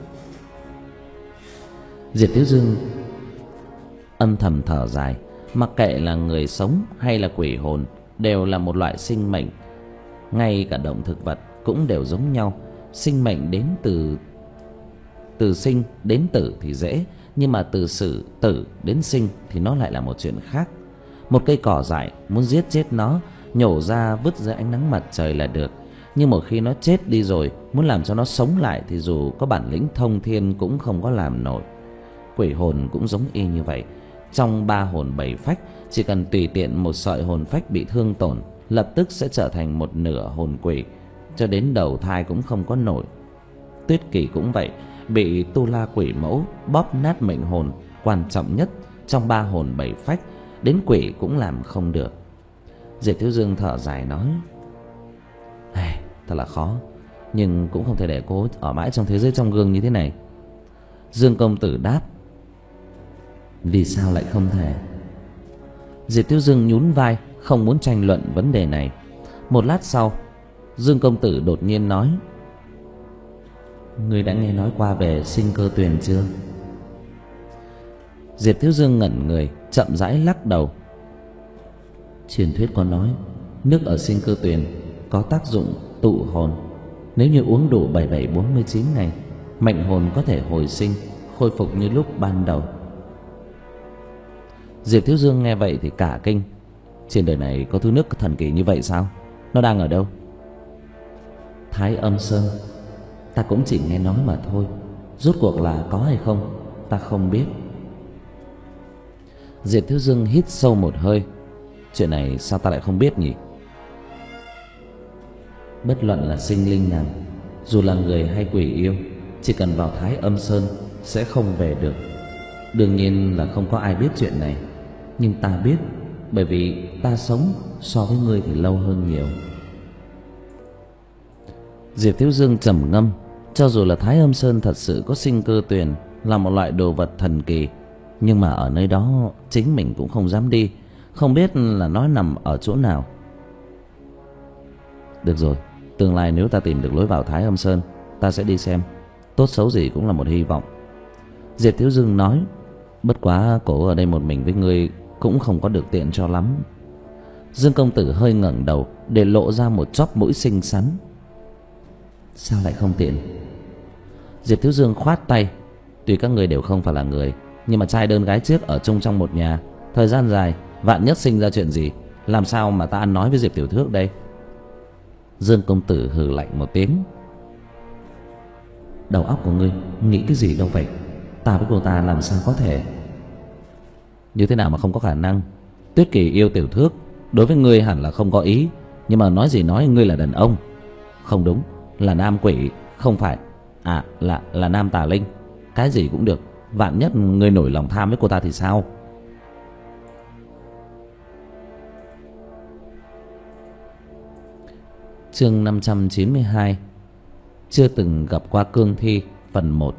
Diệp Thiếu Dương âm thầm thở dài, mặc kệ là người sống hay là quỷ hồn đều là một loại sinh mệnh, ngay cả động thực vật cũng đều giống nhau. Sinh mệnh đến từ từ sinh đến tử thì dễ, nhưng mà từ sự tử đến sinh thì nó lại là một chuyện khác. Một cây cỏ dại muốn giết chết nó, nhổ ra vứt ra ánh nắng mặt trời là được, nhưng một khi nó chết đi rồi, muốn làm cho nó sống lại thì dù có bản lĩnh thông thiên cũng không có làm nổi. Quỷ hồn cũng giống y như vậy. Trong ba hồn bảy phách, chỉ cần tùy tiện một sợi hồn phách bị thương tổn, lập tức sẽ trở thành một nửa hồn quỷ, cho đến đầu thai cũng không có nổi. Tuyết Kỳ cũng vậy, bị tu la quỷ mẫu bóp nát mệnh hồn quan trọng nhất trong ba hồn bảy phách, đến quỷ cũng làm không được. Diệp Thiếu Dương thở dài nói, hey, thật là khó, nhưng cũng không thể để cô ở mãi trong thế giới trong gương như thế này. Dương công tử đáp, vì sao lại không thể? Diệp Thiếu Dương nhún vai, không muốn tranh luận vấn đề này. Một lát sau, Dương công tử đột nhiên nói, ngươi đã nghe nói qua về sinh cơ tuyền chưa? Diệp Thiếu Dương ngẩn người, chậm rãi lắc đầu. Truyền thuyết có nói, nước ở sinh cơ tuyền có tác dụng tụ hồn, nếu như uống đủ bảy bảy bốn mươi chín ngày, mệnh hồn có thể hồi sinh, khôi phục như lúc ban đầu. Diệp Thiếu Dương nghe vậy thì cả kinh. Trên đời này có thứ nước thần kỳ như vậy sao? Nó đang ở đâu? Thái Âm Sơn. Ta cũng chỉ nghe nói mà thôi, rốt cuộc là có hay không ta không biết. Diệp Thiếu Dương hít sâu một hơi. Chuyện này sao ta lại không biết nhỉ? Bất luận là sinh linh nào, dù là người hay quỷ yêu, chỉ cần vào Thái Âm Sơn sẽ không về được. Đương nhiên là không có ai biết chuyện này, nhưng ta biết, bởi vì ta sống so với ngươi thì lâu hơn nhiều. Diệp Thiếu Dương trầm ngâm. Cho dù là Thái Âm Sơn thật sự có sinh cơ tuyền, là một loại đồ vật thần kỳ, nhưng mà ở nơi đó chính mình cũng không dám đi, không biết là nó nằm ở chỗ nào. Được rồi, tương lai nếu ta tìm được lối vào Thái Âm Sơn, ta sẽ đi xem, tốt xấu gì cũng là một hy vọng. Diệp Thiếu Dương nói, bất quá cổ ở đây một mình với ngươi cũng không có được tiện cho lắm. Dương công tử hơi ngẩng đầu để lộ ra một chóp mũi xinh xắn. Sao lại không tiện? Diệp Thiếu Dương khoát tay, tuy các người đều không phải là người, nhưng mà trai đơn gái chiếc ở chung trong một nhà thời gian dài, vạn nhất sinh ra chuyện gì, làm sao mà ta ăn nói với Diệp tiểu thước đây? Dương công tử hừ lạnh một tiếng. Đầu óc của ngươi nghĩ cái gì đâu vậy? Ta với cô ta làm sao có thể? Như thế nào mà không có khả năng? Tuyết Kỳ yêu Tiểu Thước, đối với ngươi hẳn là không có ý. Nhưng mà nói gì nói, ngươi là đàn ông. Không đúng, là nam quỷ. Không phải, à là là nam tà linh. Cái gì cũng được, vạn nhất ngươi nổi lòng tham với cô ta thì sao? Chương năm trăm chín mươi hai. Chưa từng gặp qua cương thi, phần một.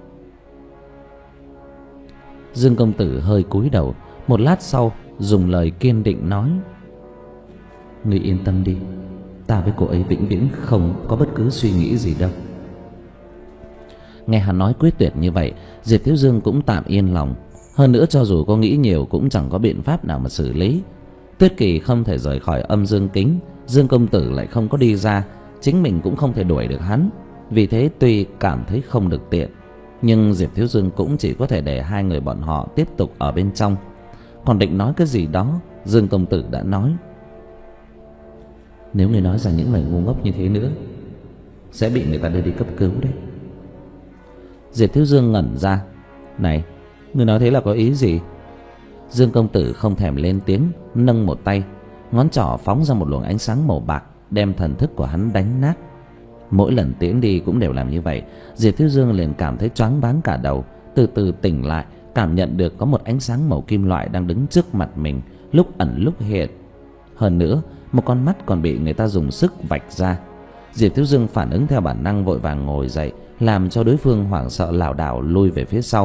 Dương công tử hơi cúi đầu, một lát sau dùng lời kiên định nói: Ngươi yên tâm đi, ta với cô ấy vĩnh viễn không có bất cứ suy nghĩ gì đâu. Nghe hắn nói quyết tuyệt như vậy, Diệp Thiếu Dương cũng tạm yên lòng. Hơn nữa cho dù có nghĩ nhiều cũng chẳng có biện pháp nào mà xử lý. Tuyết Kỳ không thể rời khỏi âm dương kính, Dương công tử lại không có đi ra, chính mình cũng không thể đuổi được hắn. Vì thế tuy cảm thấy không được tiện, nhưng Diệp Thiếu Dương cũng chỉ có thể để hai người bọn họ tiếp tục ở bên trong. Còn định nói cái gì đó, Dương công tử đã nói: Nếu người nói ra những lời ngu ngốc như thế nữa, sẽ bị người ta đưa đi cấp cứu đấy. Diệp Thiếu Dương ngẩn ra: Này, người nói thế là có ý gì? Dương công tử không thèm lên tiếng, nâng một tay, ngón trỏ phóng ra một luồng ánh sáng màu bạc, đem thần thức của hắn đánh nát. Mỗi lần tiễn đi cũng đều làm như vậy. Diệp Thiếu Dương liền cảm thấy choáng váng cả đầu, từ từ tỉnh lại, cảm nhận được có một ánh sáng màu kim loại đang đứng trước mặt mình, lúc ẩn lúc hiện. Hơn nữa, một con mắt còn bị người ta dùng sức vạch ra. Diệp Thiếu Dương phản ứng theo bản năng, vội vàng ngồi dậy, làm cho đối phương hoảng sợ lảo đảo lui về phía sau.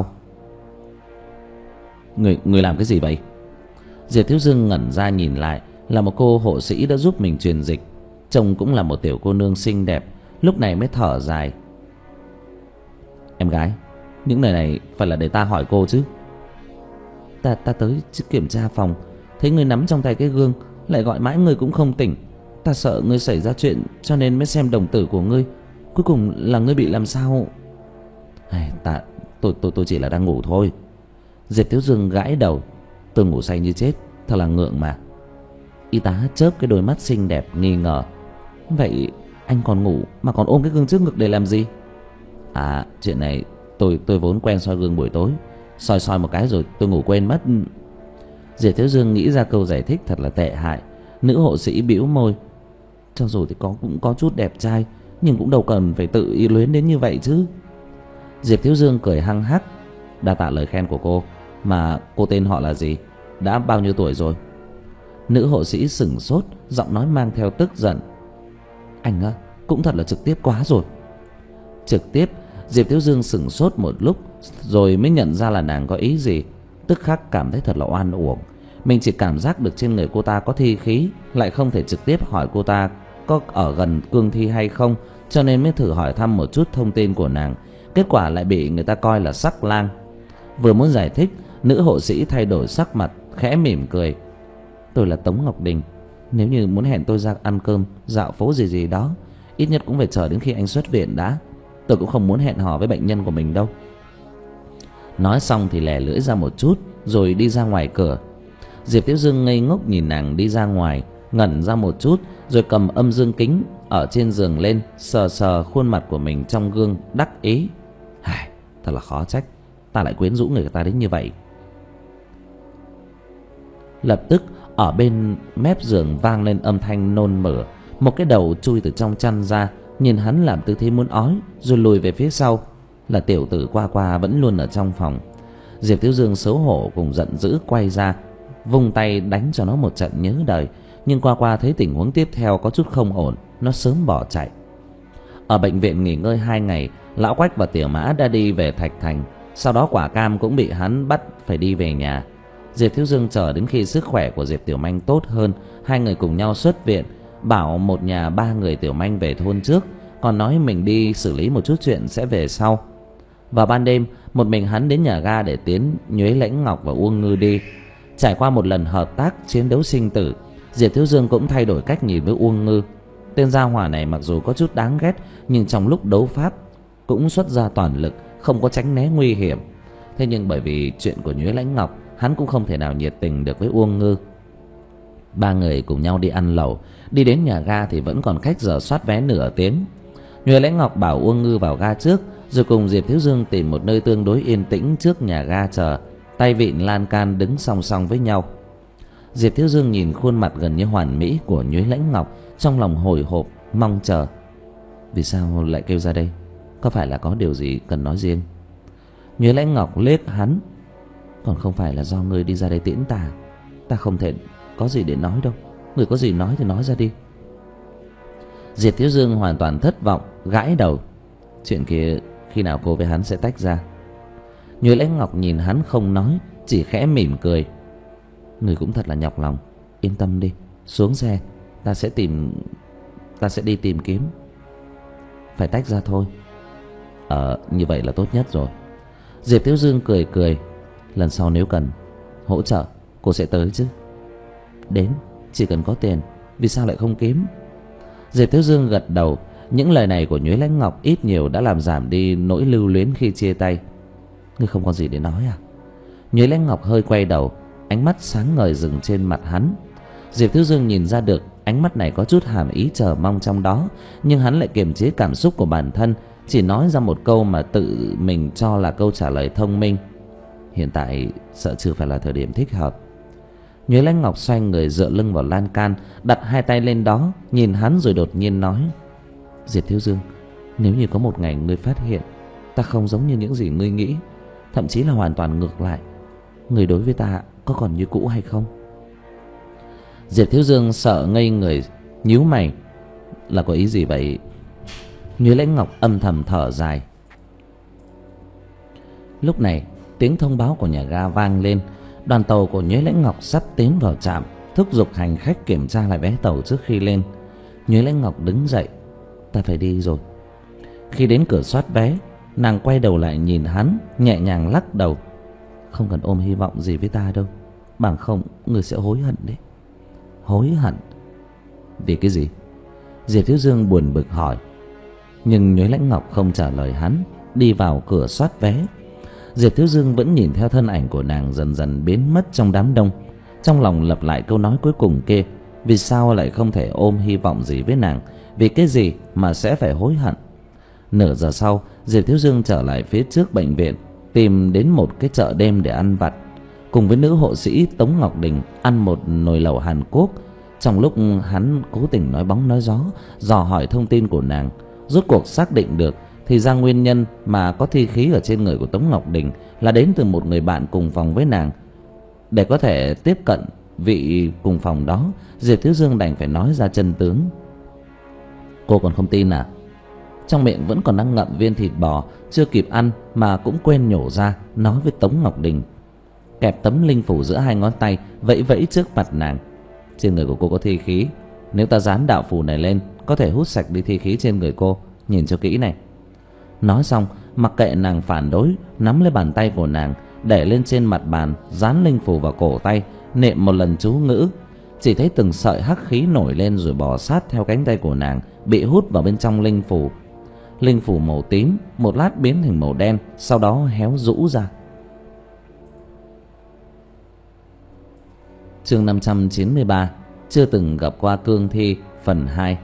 Người, người làm cái gì vậy? Diệp Thiếu Dương ngẩn ra nhìn lại, là một cô hộ sĩ đã giúp mình truyền dịch. Trông cũng là một tiểu cô nương xinh đẹp, lúc này mới thở dài: Em gái, những lời này phải là để ta hỏi cô chứ. Ta ta tới kiểm tra phòng, thấy ngươi nắm trong tay cái gương, lại gọi mãi ngươi cũng không tỉnh. Ta sợ ngươi xảy ra chuyện cho nên mới xem đồng tử của ngươi. Cuối cùng là ngươi bị làm sao? Ai, ta tôi tôi tôi chỉ là đang ngủ thôi. Diệp Thiếu Dương gãi đầu: Tôi ngủ say như chết, thật là ngượng mà. Y tá chớp cái đôi mắt xinh đẹp nghi ngờ: Vậy anh còn ngủ mà còn ôm cái gương trước ngực để làm gì? À, chuyện này tôi tôi vốn quen soi gương buổi tối, soi soi một cái rồi tôi ngủ quên mất. Diệp Thiếu Dương nghĩ ra câu giải thích thật là tệ hại. Nữ hộ sĩ bĩu môi: Cho dù thì có cũng có chút đẹp trai, nhưng cũng đâu cần phải tự ý luyến đến như vậy chứ. Diệp Thiếu Dương cười hăng hắc: Đa tạ lời khen của cô, mà cô tên họ là gì? Đã bao nhiêu tuổi rồi? Nữ hộ sĩ sửng sốt, giọng nói mang theo tức giận: Anh á, cũng thật là trực tiếp quá rồi. Trực tiếp? Diệp Thiếu Dương sửng sốt một lúc, rồi mới nhận ra là nàng có ý gì. Tức khắc cảm thấy thật là oan uổng. Mình chỉ cảm giác được trên người cô ta có thi khí, lại không thể trực tiếp hỏi cô ta có ở gần cương thi hay không, cho nên mới thử hỏi thăm một chút thông tin của nàng. Kết quả lại bị người ta coi là sắc lang. Vừa muốn giải thích, nữ hộ sĩ thay đổi sắc mặt, khẽ mỉm cười: Tôi là Tống Ngọc Đình. Nếu như muốn hẹn tôi ra ăn cơm, dạo phố gì gì đó, ít nhất cũng phải chờ đến khi anh xuất viện đã. Tôi cũng không muốn hẹn hò với bệnh nhân của mình đâu. Nói xong thì lè lưỡi ra một chút, rồi đi ra ngoài cửa. Diệp Tiểu Dương ngây ngốc nhìn nàng đi ra ngoài, ngẩn ra một chút, rồi cầm âm dương kính ở trên giường lên, sờ sờ khuôn mặt của mình trong gương, đắc ý: Hài, thật là khó trách ta lại quyến rũ người ta đến như vậy. Lập tức ở bên mép giường vang lên âm thanh nôn mửa. Một cái đầu chui từ trong chăn ra, nhìn hắn làm tư thế muốn ói, rồi lùi về phía sau. Là tiểu tử Qua Qua vẫn luôn ở trong phòng. Diệp Tiểu Dương xấu hổ cùng giận dữ quay ra, vung tay đánh cho nó một trận nhớ đời. Nhưng Qua Qua thấy tình huống tiếp theo có chút không ổn, nó sớm bỏ chạy. Ở bệnh viện nghỉ ngơi hai ngày, Lão Quách và Tiểu Mã đã đi về Thạch Thành. Sau đó Quả Cam cũng bị hắn bắt phải đi về nhà. Diệp Thiếu Dương chờ đến khi sức khỏe của Diệp Tiểu Manh tốt hơn, hai người cùng nhau xuất viện, bảo một nhà ba người Tiểu Manh về thôn trước, còn nói mình đi xử lý một chút chuyện sẽ về sau. Vào ban đêm, một mình hắn đến nhà ga để tiến Nhuế Lãnh Ngọc và Uông Ngư đi. Trải qua một lần hợp tác chiến đấu sinh tử, Diệp Thiếu Dương cũng thay đổi cách nhìn với Uông Ngư. Tên gia hỏa này mặc dù có chút đáng ghét, nhưng trong lúc đấu pháp cũng xuất ra toàn lực, không có tránh né nguy hiểm. Thế nhưng bởi vì chuyện của Nhuế Lãnh Ngọc, hắn cũng không thể nào nhiệt tình được với Uông Ngư. Ba người cùng nhau đi ăn lẩu. Đi đến nhà ga thì vẫn còn cách giờ soát vé nửa tiếng. Nhuế Lãnh Ngọc bảo Uông Ngư vào ga trước, rồi cùng Diệp Thiếu Dương tìm một nơi tương đối yên tĩnh trước nhà ga chờ. tay vịn lan can đứng song song với nhau. Diệp Thiếu Dương nhìn khuôn mặt gần như hoàn mỹ của Nhuế Lãnh Ngọc, trong lòng hồi hộp mong chờ. Vì sao lại kêu ra đây? Có phải là có điều gì cần nói riêng? Nhuế Lãnh Ngọc liếc hắn. Còn không phải là do ngươi đi ra đây tiễn ta, ta không thể có gì để nói đâu. Ngươi có gì nói thì nói ra đi. Diệp Thiếu Dương hoàn toàn thất vọng, gãi đầu. Chuyện kia khi nào cô với hắn sẽ tách ra? Nhuế Lãnh Ngọc nhìn hắn không nói, chỉ khẽ mỉm cười. Ngươi cũng thật là nhọc lòng. Yên tâm đi, xuống xe, ta sẽ tìm Ta sẽ đi tìm kiếm. Phải tách ra thôi. Ờ, như vậy là tốt nhất rồi. Diệp Thiếu Dương cười cười. Lần sau nếu cần hỗ trợ, cô sẽ tới chứ? Đến, chỉ cần có tiền, vì sao lại không kiếm? Diệp Thiếu Dương gật đầu. Những lời này của Nhuế Lãnh Ngọc ít nhiều đã làm giảm đi nỗi lưu luyến khi chia tay. Ngươi không có gì để nói à? Nhuế Lãnh Ngọc hơi quay đầu, ánh mắt sáng ngời dừng trên mặt hắn. Diệp Thiếu Dương nhìn ra được ánh mắt này có chút hàm ý chờ mong trong đó, nhưng hắn lại kiềm chế cảm xúc của bản thân, chỉ nói ra một câu mà tự mình cho là câu trả lời thông minh. Hiện tại sợ chưa phải là thời điểm thích hợp. Nhuế Lãnh Ngọc xoay người dựa lưng vào lan can, đặt hai tay lên đó, nhìn hắn rồi đột nhiên nói. Diệp Thiếu Dương, nếu như có một ngày ngươi phát hiện ta không giống như những gì ngươi nghĩ, thậm chí là hoàn toàn ngược lại, ngươi đối với ta có còn như cũ hay không? Diệp Thiếu Dương sợ ngây người, nhíu mày. Là có ý gì vậy? Nhuế Lãnh Ngọc âm thầm thở dài. Lúc này tiếng thông báo của nhà ga vang lên. Đoàn tàu của Nhuế Lãnh Ngọc sắp tiến vào trạm, thúc giục hành khách kiểm tra lại vé tàu trước khi lên. Nhuế Lãnh Ngọc đứng dậy. Ta phải đi rồi. Khi đến cửa soát vé, nàng quay đầu lại nhìn hắn, nhẹ nhàng lắc đầu. Không cần ôm hy vọng gì với ta đâu, bằng không người sẽ hối hận đấy. Hối hận? Vì cái gì? Diệp Thiếu Dương buồn bực hỏi. Nhưng Nhuế Lãnh Ngọc không trả lời hắn, đi vào cửa soát vé. Diệp Thiếu Dương vẫn nhìn theo thân ảnh của nàng dần dần biến mất trong đám đông, trong lòng lặp lại câu nói cuối cùng kia. Vì sao lại không thể ôm hy vọng gì với nàng? Vì cái gì mà sẽ phải hối hận? Nửa giờ sau, Diệp Thiếu Dương trở lại phía trước bệnh viện, tìm đến một cái chợ đêm để ăn vặt, cùng với nữ hộ sĩ Tống Ngọc Đình ăn một nồi lẩu Hàn Quốc. Trong lúc hắn cố tình nói bóng nói gió, dò hỏi thông tin của nàng, rốt cuộc xác định được thì ra nguyên nhân mà có thi khí ở trên người của Tống Ngọc Đình là đến từ một người bạn cùng phòng với nàng. Để có thể tiếp cận vị cùng phòng đó, Diệp Thiếu Dương đành phải nói ra chân tướng. Cô còn không tin à? Trong miệng vẫn còn đang ngậm viên thịt bò chưa kịp ăn mà cũng quên nhổ ra, nói với Tống Ngọc Đình. Kẹp tấm linh phủ giữa hai ngón tay, vẫy vẫy trước mặt nàng. Trên người của cô có thi khí, nếu ta dán đạo phù này lên, có thể hút sạch đi thi khí trên người cô. Nhìn cho kỹ này. Nói xong, mặc kệ nàng phản đối, nắm lấy bàn tay của nàng, để lên trên mặt bàn, dán linh phù vào cổ tay, niệm một lần chú ngữ. Chỉ thấy từng sợi hắc khí nổi lên rồi bò sát theo cánh tay của nàng, bị hút vào bên trong linh phù. Linh phù màu tím một lát biến thành màu đen, sau đó héo rũ ra. Chương năm trăm chín mươi ba. Chưa từng gặp qua cương thi, phần hai.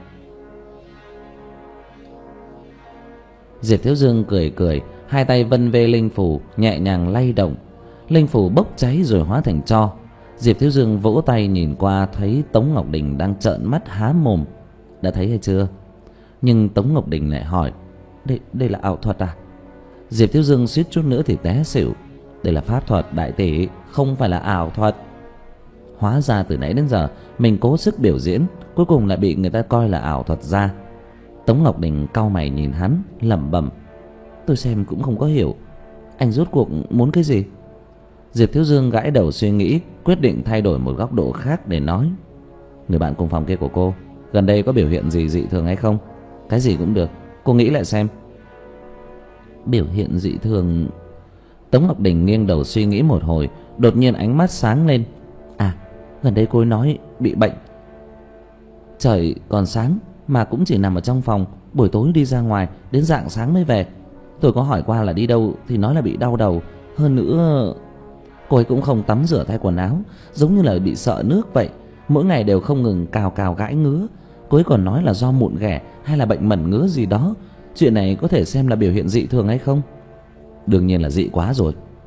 Diệp Thiếu Dương cười cười, hai tay vân vê linh phù, nhẹ nhàng lay động. Linh phù bốc cháy rồi hóa thành tro. Diệp Thiếu Dương vỗ tay nhìn qua, thấy Tống Ngọc Đình đang trợn mắt há mồm. Đã thấy hay chưa? Nhưng Tống Ngọc Đình lại hỏi, Đây, đây là ảo thuật à? Diệp Thiếu Dương suýt chút nữa thì té xỉu. Đây là pháp thuật đại tỷ, không phải là ảo thuật. Hóa ra từ nãy đến giờ mình cố sức biểu diễn, cuối cùng lại bị người ta coi là ảo thuật ra. Tống Ngọc Đình cau mày nhìn hắn, lẩm bẩm, tôi xem cũng không có hiểu, anh rốt cuộc muốn cái gì? Diệp Thiếu Dương gãi đầu suy nghĩ, quyết định thay đổi một góc độ khác để nói. Người bạn cùng phòng kia của cô gần đây có biểu hiện gì dị thường hay không? Cái gì cũng được, cô nghĩ lại xem. Biểu hiện dị thường? Tống Ngọc Đình nghiêng đầu suy nghĩ một hồi, đột nhiên ánh mắt sáng lên. À, gần đây cô ấy nói bị bệnh. Trời còn sáng mà cũng chỉ nằm ở trong phòng, buổi tối đi ra ngoài đến rạng sáng mới về. Tôi có hỏi qua là đi đâu thì nói là bị đau đầu. Hơn nữa cô ấy cũng không tắm rửa thay quần áo, giống như là bị sợ nước vậy. Mỗi ngày đều không ngừng cào cào gãi ngứa. Cô ấy còn nói là do mụn ghẻ hay là bệnh mẩn ngứa gì đó. Chuyện này có thể xem là biểu hiện dị thường hay không? Đương nhiên là dị quá rồi.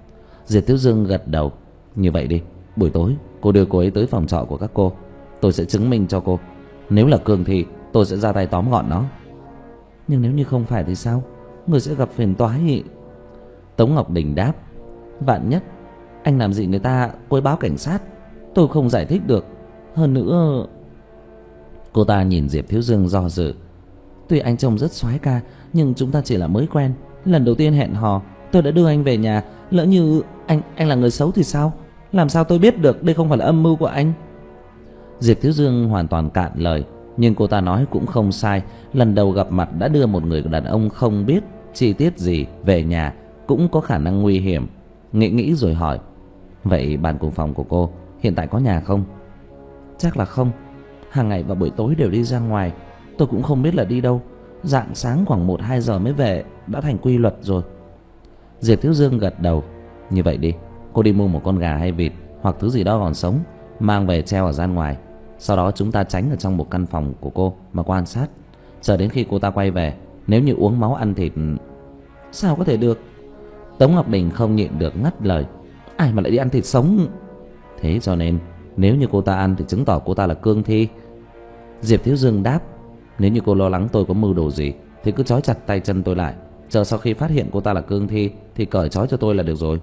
Diệp Thiếu Dương gật đầu. Như vậy đi, buổi tối cô đưa cô ấy tới phòng trọ của các cô. Tôi sẽ chứng minh cho cô. Nếu là cương thi, tôi sẽ ra tay tóm gọn nó. Nhưng nếu như không phải thì sao? Người sẽ gặp phiền toái. Tống Ngọc Đình đáp. Vạn nhất anh làm gì người ta, cô ấy báo cảnh sát, tôi không giải thích được. Hơn nữa... Cô ta nhìn Diệp Thiếu Dương do dự. Tuy anh trông rất soái ca, nhưng chúng ta chỉ là mới quen. Lần đầu tiên hẹn hò, tôi đã đưa anh về nhà. Lỡ như anh anh là người xấu thì sao? Làm sao tôi biết được đây không phải là âm mưu của anh? Diệp Thiếu Dương hoàn toàn cạn lời. Nhưng cô ta nói cũng không sai. Lần đầu gặp mặt đã đưa một người đàn ông không biết chi tiết gì về nhà, cũng có khả năng nguy hiểm. Nghĩ nghĩ rồi hỏi. Vậy bạn cùng phòng của cô hiện tại có nhà không? Chắc là không. Hàng ngày vào buổi tối đều đi ra ngoài. Tôi cũng không biết là đi đâu. Rạng sáng khoảng một hai giờ mới về, đã thành quy luật rồi. Diệp Thiếu Dương gật đầu. Như vậy đi, cô đi mua một con gà hay vịt hoặc thứ gì đó còn sống, mang về treo ở gian ngoài. Sau đó chúng ta tránh ở trong một căn phòng của cô mà quan sát, chờ đến khi cô ta quay về. Nếu như uống máu ăn thịt... Sao có thể được? Tống Ngọc Đình không nhịn được ngắt lời. Ai mà lại đi ăn thịt sống? Thế cho nên nếu như cô ta ăn thì chứng tỏ cô ta là cương thi. Diệp Thiếu Dương đáp. Nếu như cô lo lắng tôi có mưu đồ gì thì cứ trói chặt tay chân tôi lại, chờ sau khi phát hiện cô ta là cương thi thì cởi trói cho tôi là được rồi.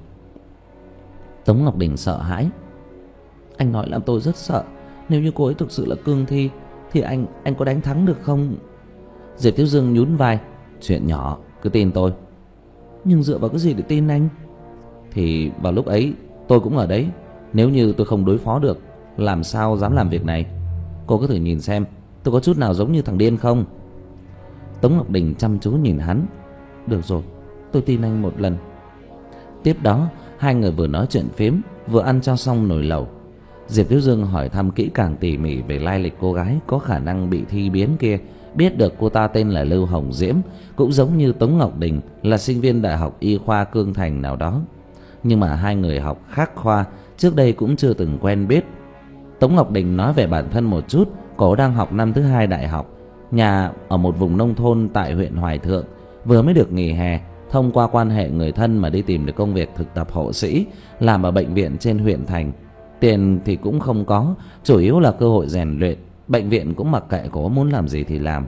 Tống Ngọc Đình sợ hãi. Anh nói làm tôi rất sợ. Nếu như cô ấy thực sự là cương thi thì anh anh có đánh thắng được không? Diệp Thiếu Dương nhún vai. Chuyện nhỏ, cứ tin tôi. Nhưng dựa vào cái gì để tin anh? Thì vào lúc ấy tôi cũng ở đấy. Nếu như tôi không đối phó được, làm sao dám làm việc này? Cô cứ thử nhìn xem tôi có chút nào giống như thằng điên không? Tống Ngọc Đình chăm chú nhìn hắn. Được rồi, tôi tin anh một lần. Tiếp đó hai người vừa nói chuyện phím, vừa ăn cho xong nồi lẩu. Diệp Thiếu Dương hỏi thăm kỹ càng tỉ mỉ về lai lịch cô gái có khả năng bị thi biến kia. Biết được cô ta tên là Lưu Hồng Diễm, cũng giống như Tống Ngọc Đình là sinh viên đại học y khoa Cương Thành nào đó. Nhưng mà hai người học khác khoa, trước đây cũng chưa từng quen biết. Tống Ngọc Đình nói về bản thân một chút. Cô đang học năm thứ hai đại học, nhà ở một vùng nông thôn tại huyện Hoài Thượng, vừa mới được nghỉ hè, thông qua quan hệ người thân mà đi tìm được công việc thực tập hộ sĩ, làm ở bệnh viện trên huyện thành. Tiền thì cũng không có, chủ yếu là cơ hội rèn luyện. Bệnh viện cũng mặc kệ cô muốn làm gì thì làm.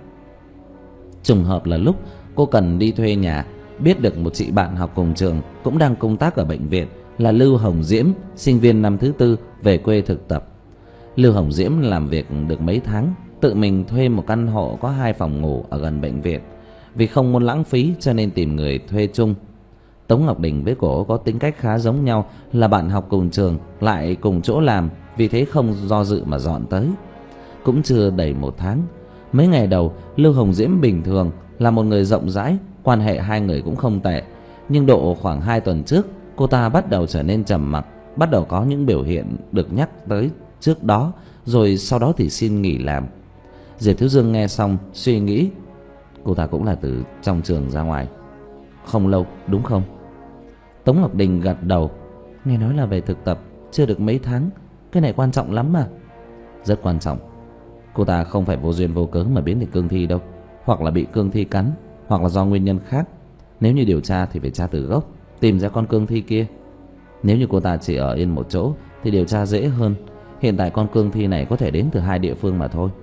Trùng hợp là lúc cô cần đi thuê nhà, biết được một chị bạn học cùng trường cũng đang công tác ở bệnh viện, là Lưu Hồng Diễm, sinh viên năm thứ tư, về quê thực tập. Lưu Hồng Diễm làm việc được mấy tháng, tự mình thuê một căn hộ có hai phòng ngủ ở gần bệnh viện. Vì không muốn lãng phí cho nên tìm người thuê chung. Tống Ngọc Đình với cô có tính cách khá giống nhau, là bạn học cùng trường lại cùng chỗ làm, vì thế không do dự mà dọn tới. Cũng chưa đầy một tháng. Mấy ngày đầu Lưu Hồng Diễm bình thường, là một người rộng rãi, quan hệ hai người cũng không tệ. Nhưng độ khoảng hai tuần trước, cô ta bắt đầu trở nên trầm mặc, bắt đầu có những biểu hiện được nhắc tới trước đó, rồi sau đó thì xin nghỉ làm. Diệp Thiếu Dương nghe xong suy nghĩ. Cô ta cũng là từ trong trường ra ngoài. Không lâu đúng không? Tống Ngọc Đình gật đầu. Nghe nói là về thực tập, chưa được mấy tháng. Cái này quan trọng lắm mà. Rất quan trọng. Cô ta không phải vô duyên vô cớ mà biến thành cương thi đâu. Hoặc là bị cương thi cắn, hoặc là do nguyên nhân khác. Nếu như điều tra thì phải tra từ gốc, tìm ra con cương thi kia. Nếu như cô ta chỉ ở yên một chỗ thì điều tra dễ hơn. Hiện tại con cương thi này có thể đến từ hai địa phương mà thôi.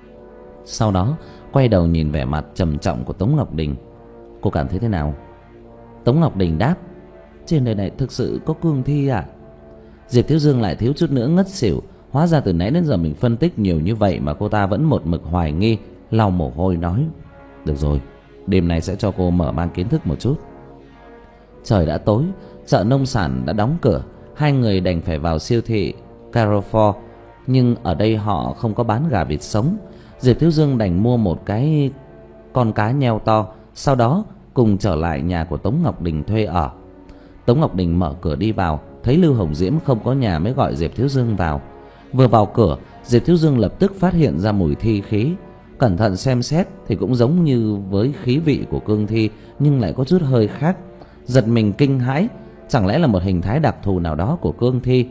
Sau đó quay đầu nhìn vẻ mặt trầm trọng của Tống Ngọc Đình. Cô cảm thấy thế nào? Tống Ngọc Đình đáp. Trên đời này thực sự có cương thi à? Diệp Thiếu Dương lại thiếu chút nữa ngất xỉu. Hóa ra từ nãy đến giờ mình phân tích nhiều như vậy mà cô ta vẫn một mực hoài nghi. Lau mồ hôi nói. Được rồi, đêm nay sẽ cho cô mở mang kiến thức một chút. Trời đã tối, chợ nông sản đã đóng cửa. Hai người đành phải vào siêu thị Carrefour, nhưng ở đây họ không có bán gà vịt sống. Diệp Thiếu Dương đành mua một cái con cá nheo to, sau đó cùng trở lại nhà của Tống Ngọc Đình thuê ở. Tống Ngọc Đình mở cửa đi vào, thấy Lưu Hồng Diễm không có nhà mới gọi Diệp Thiếu Dương vào. Vừa vào cửa, Diệp Thiếu Dương lập tức phát hiện ra mùi thi khí. Cẩn thận xem xét thì cũng giống như với khí vị của cương thi, nhưng lại có chút hơi khác. Giật mình kinh hãi, chẳng lẽ là một hình thái đặc thù nào đó của cương thi?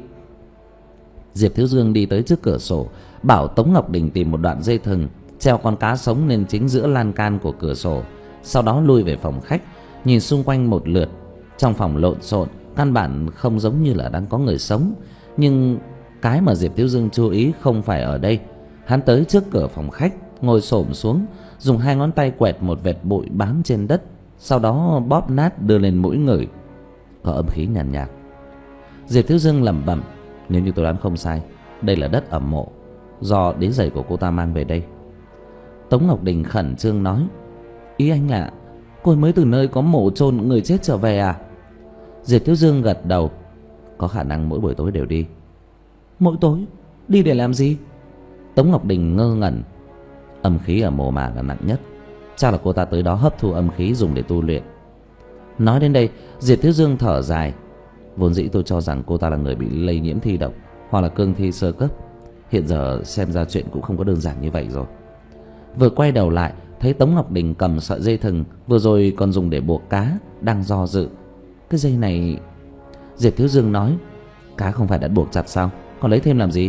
Diệp Thiếu Dương đi tới trước cửa sổ, bảo Tống Ngọc Đình tìm một đoạn dây thừng, treo con cá sống lên chính giữa lan can của cửa sổ. Sau đó lui về phòng khách, nhìn xung quanh một lượt. Trong phòng lộn xộn, căn bản không giống như là đang có người sống. Nhưng cái mà Diệp Thiếu Dương chú ý không phải ở đây. Hắn tới trước cửa phòng khách, ngồi xổm xuống, dùng hai ngón tay quẹt một vệt bụi bám trên đất, sau đó bóp nát đưa lên mũi ngửi. Có âm khí nhàn nhạt, nhạt. Diệp Thiếu Dương lẩm bẩm, nếu như tôi đoán không sai, đây là đất ẩm mộ do đế giày của cô ta mang về đây. Tống Ngọc Đình khẩn trương nói, ý anh là cô ấy mới từ nơi có mộ chôn người chết trở về à? Diệp Thiếu Dương gật đầu, có khả năng mỗi buổi tối đều đi. Mỗi tối? Đi để làm gì? Tống Ngọc Đình ngơ ngẩn. Âm khí ở mồ mả là nặng nhất, chắc là cô ta tới đó hấp thu âm khí dùng để tu luyện. Nói đến đây, Diệp Thiếu Dương thở dài. Vốn dĩ tôi cho rằng cô ta là người bị lây nhiễm thi độc hoặc là cương thi sơ cấp. Hiện giờ xem ra chuyện cũng không có đơn giản như vậy rồi. Vừa quay đầu lại, thấy Tống Ngọc Đình cầm sợi dây thừng vừa rồi còn dùng để buộc cá, đang do dự. Cái dây này... Diệp Thiếu Dương nói, cá không phải đã buộc chặt sao, còn lấy thêm làm gì?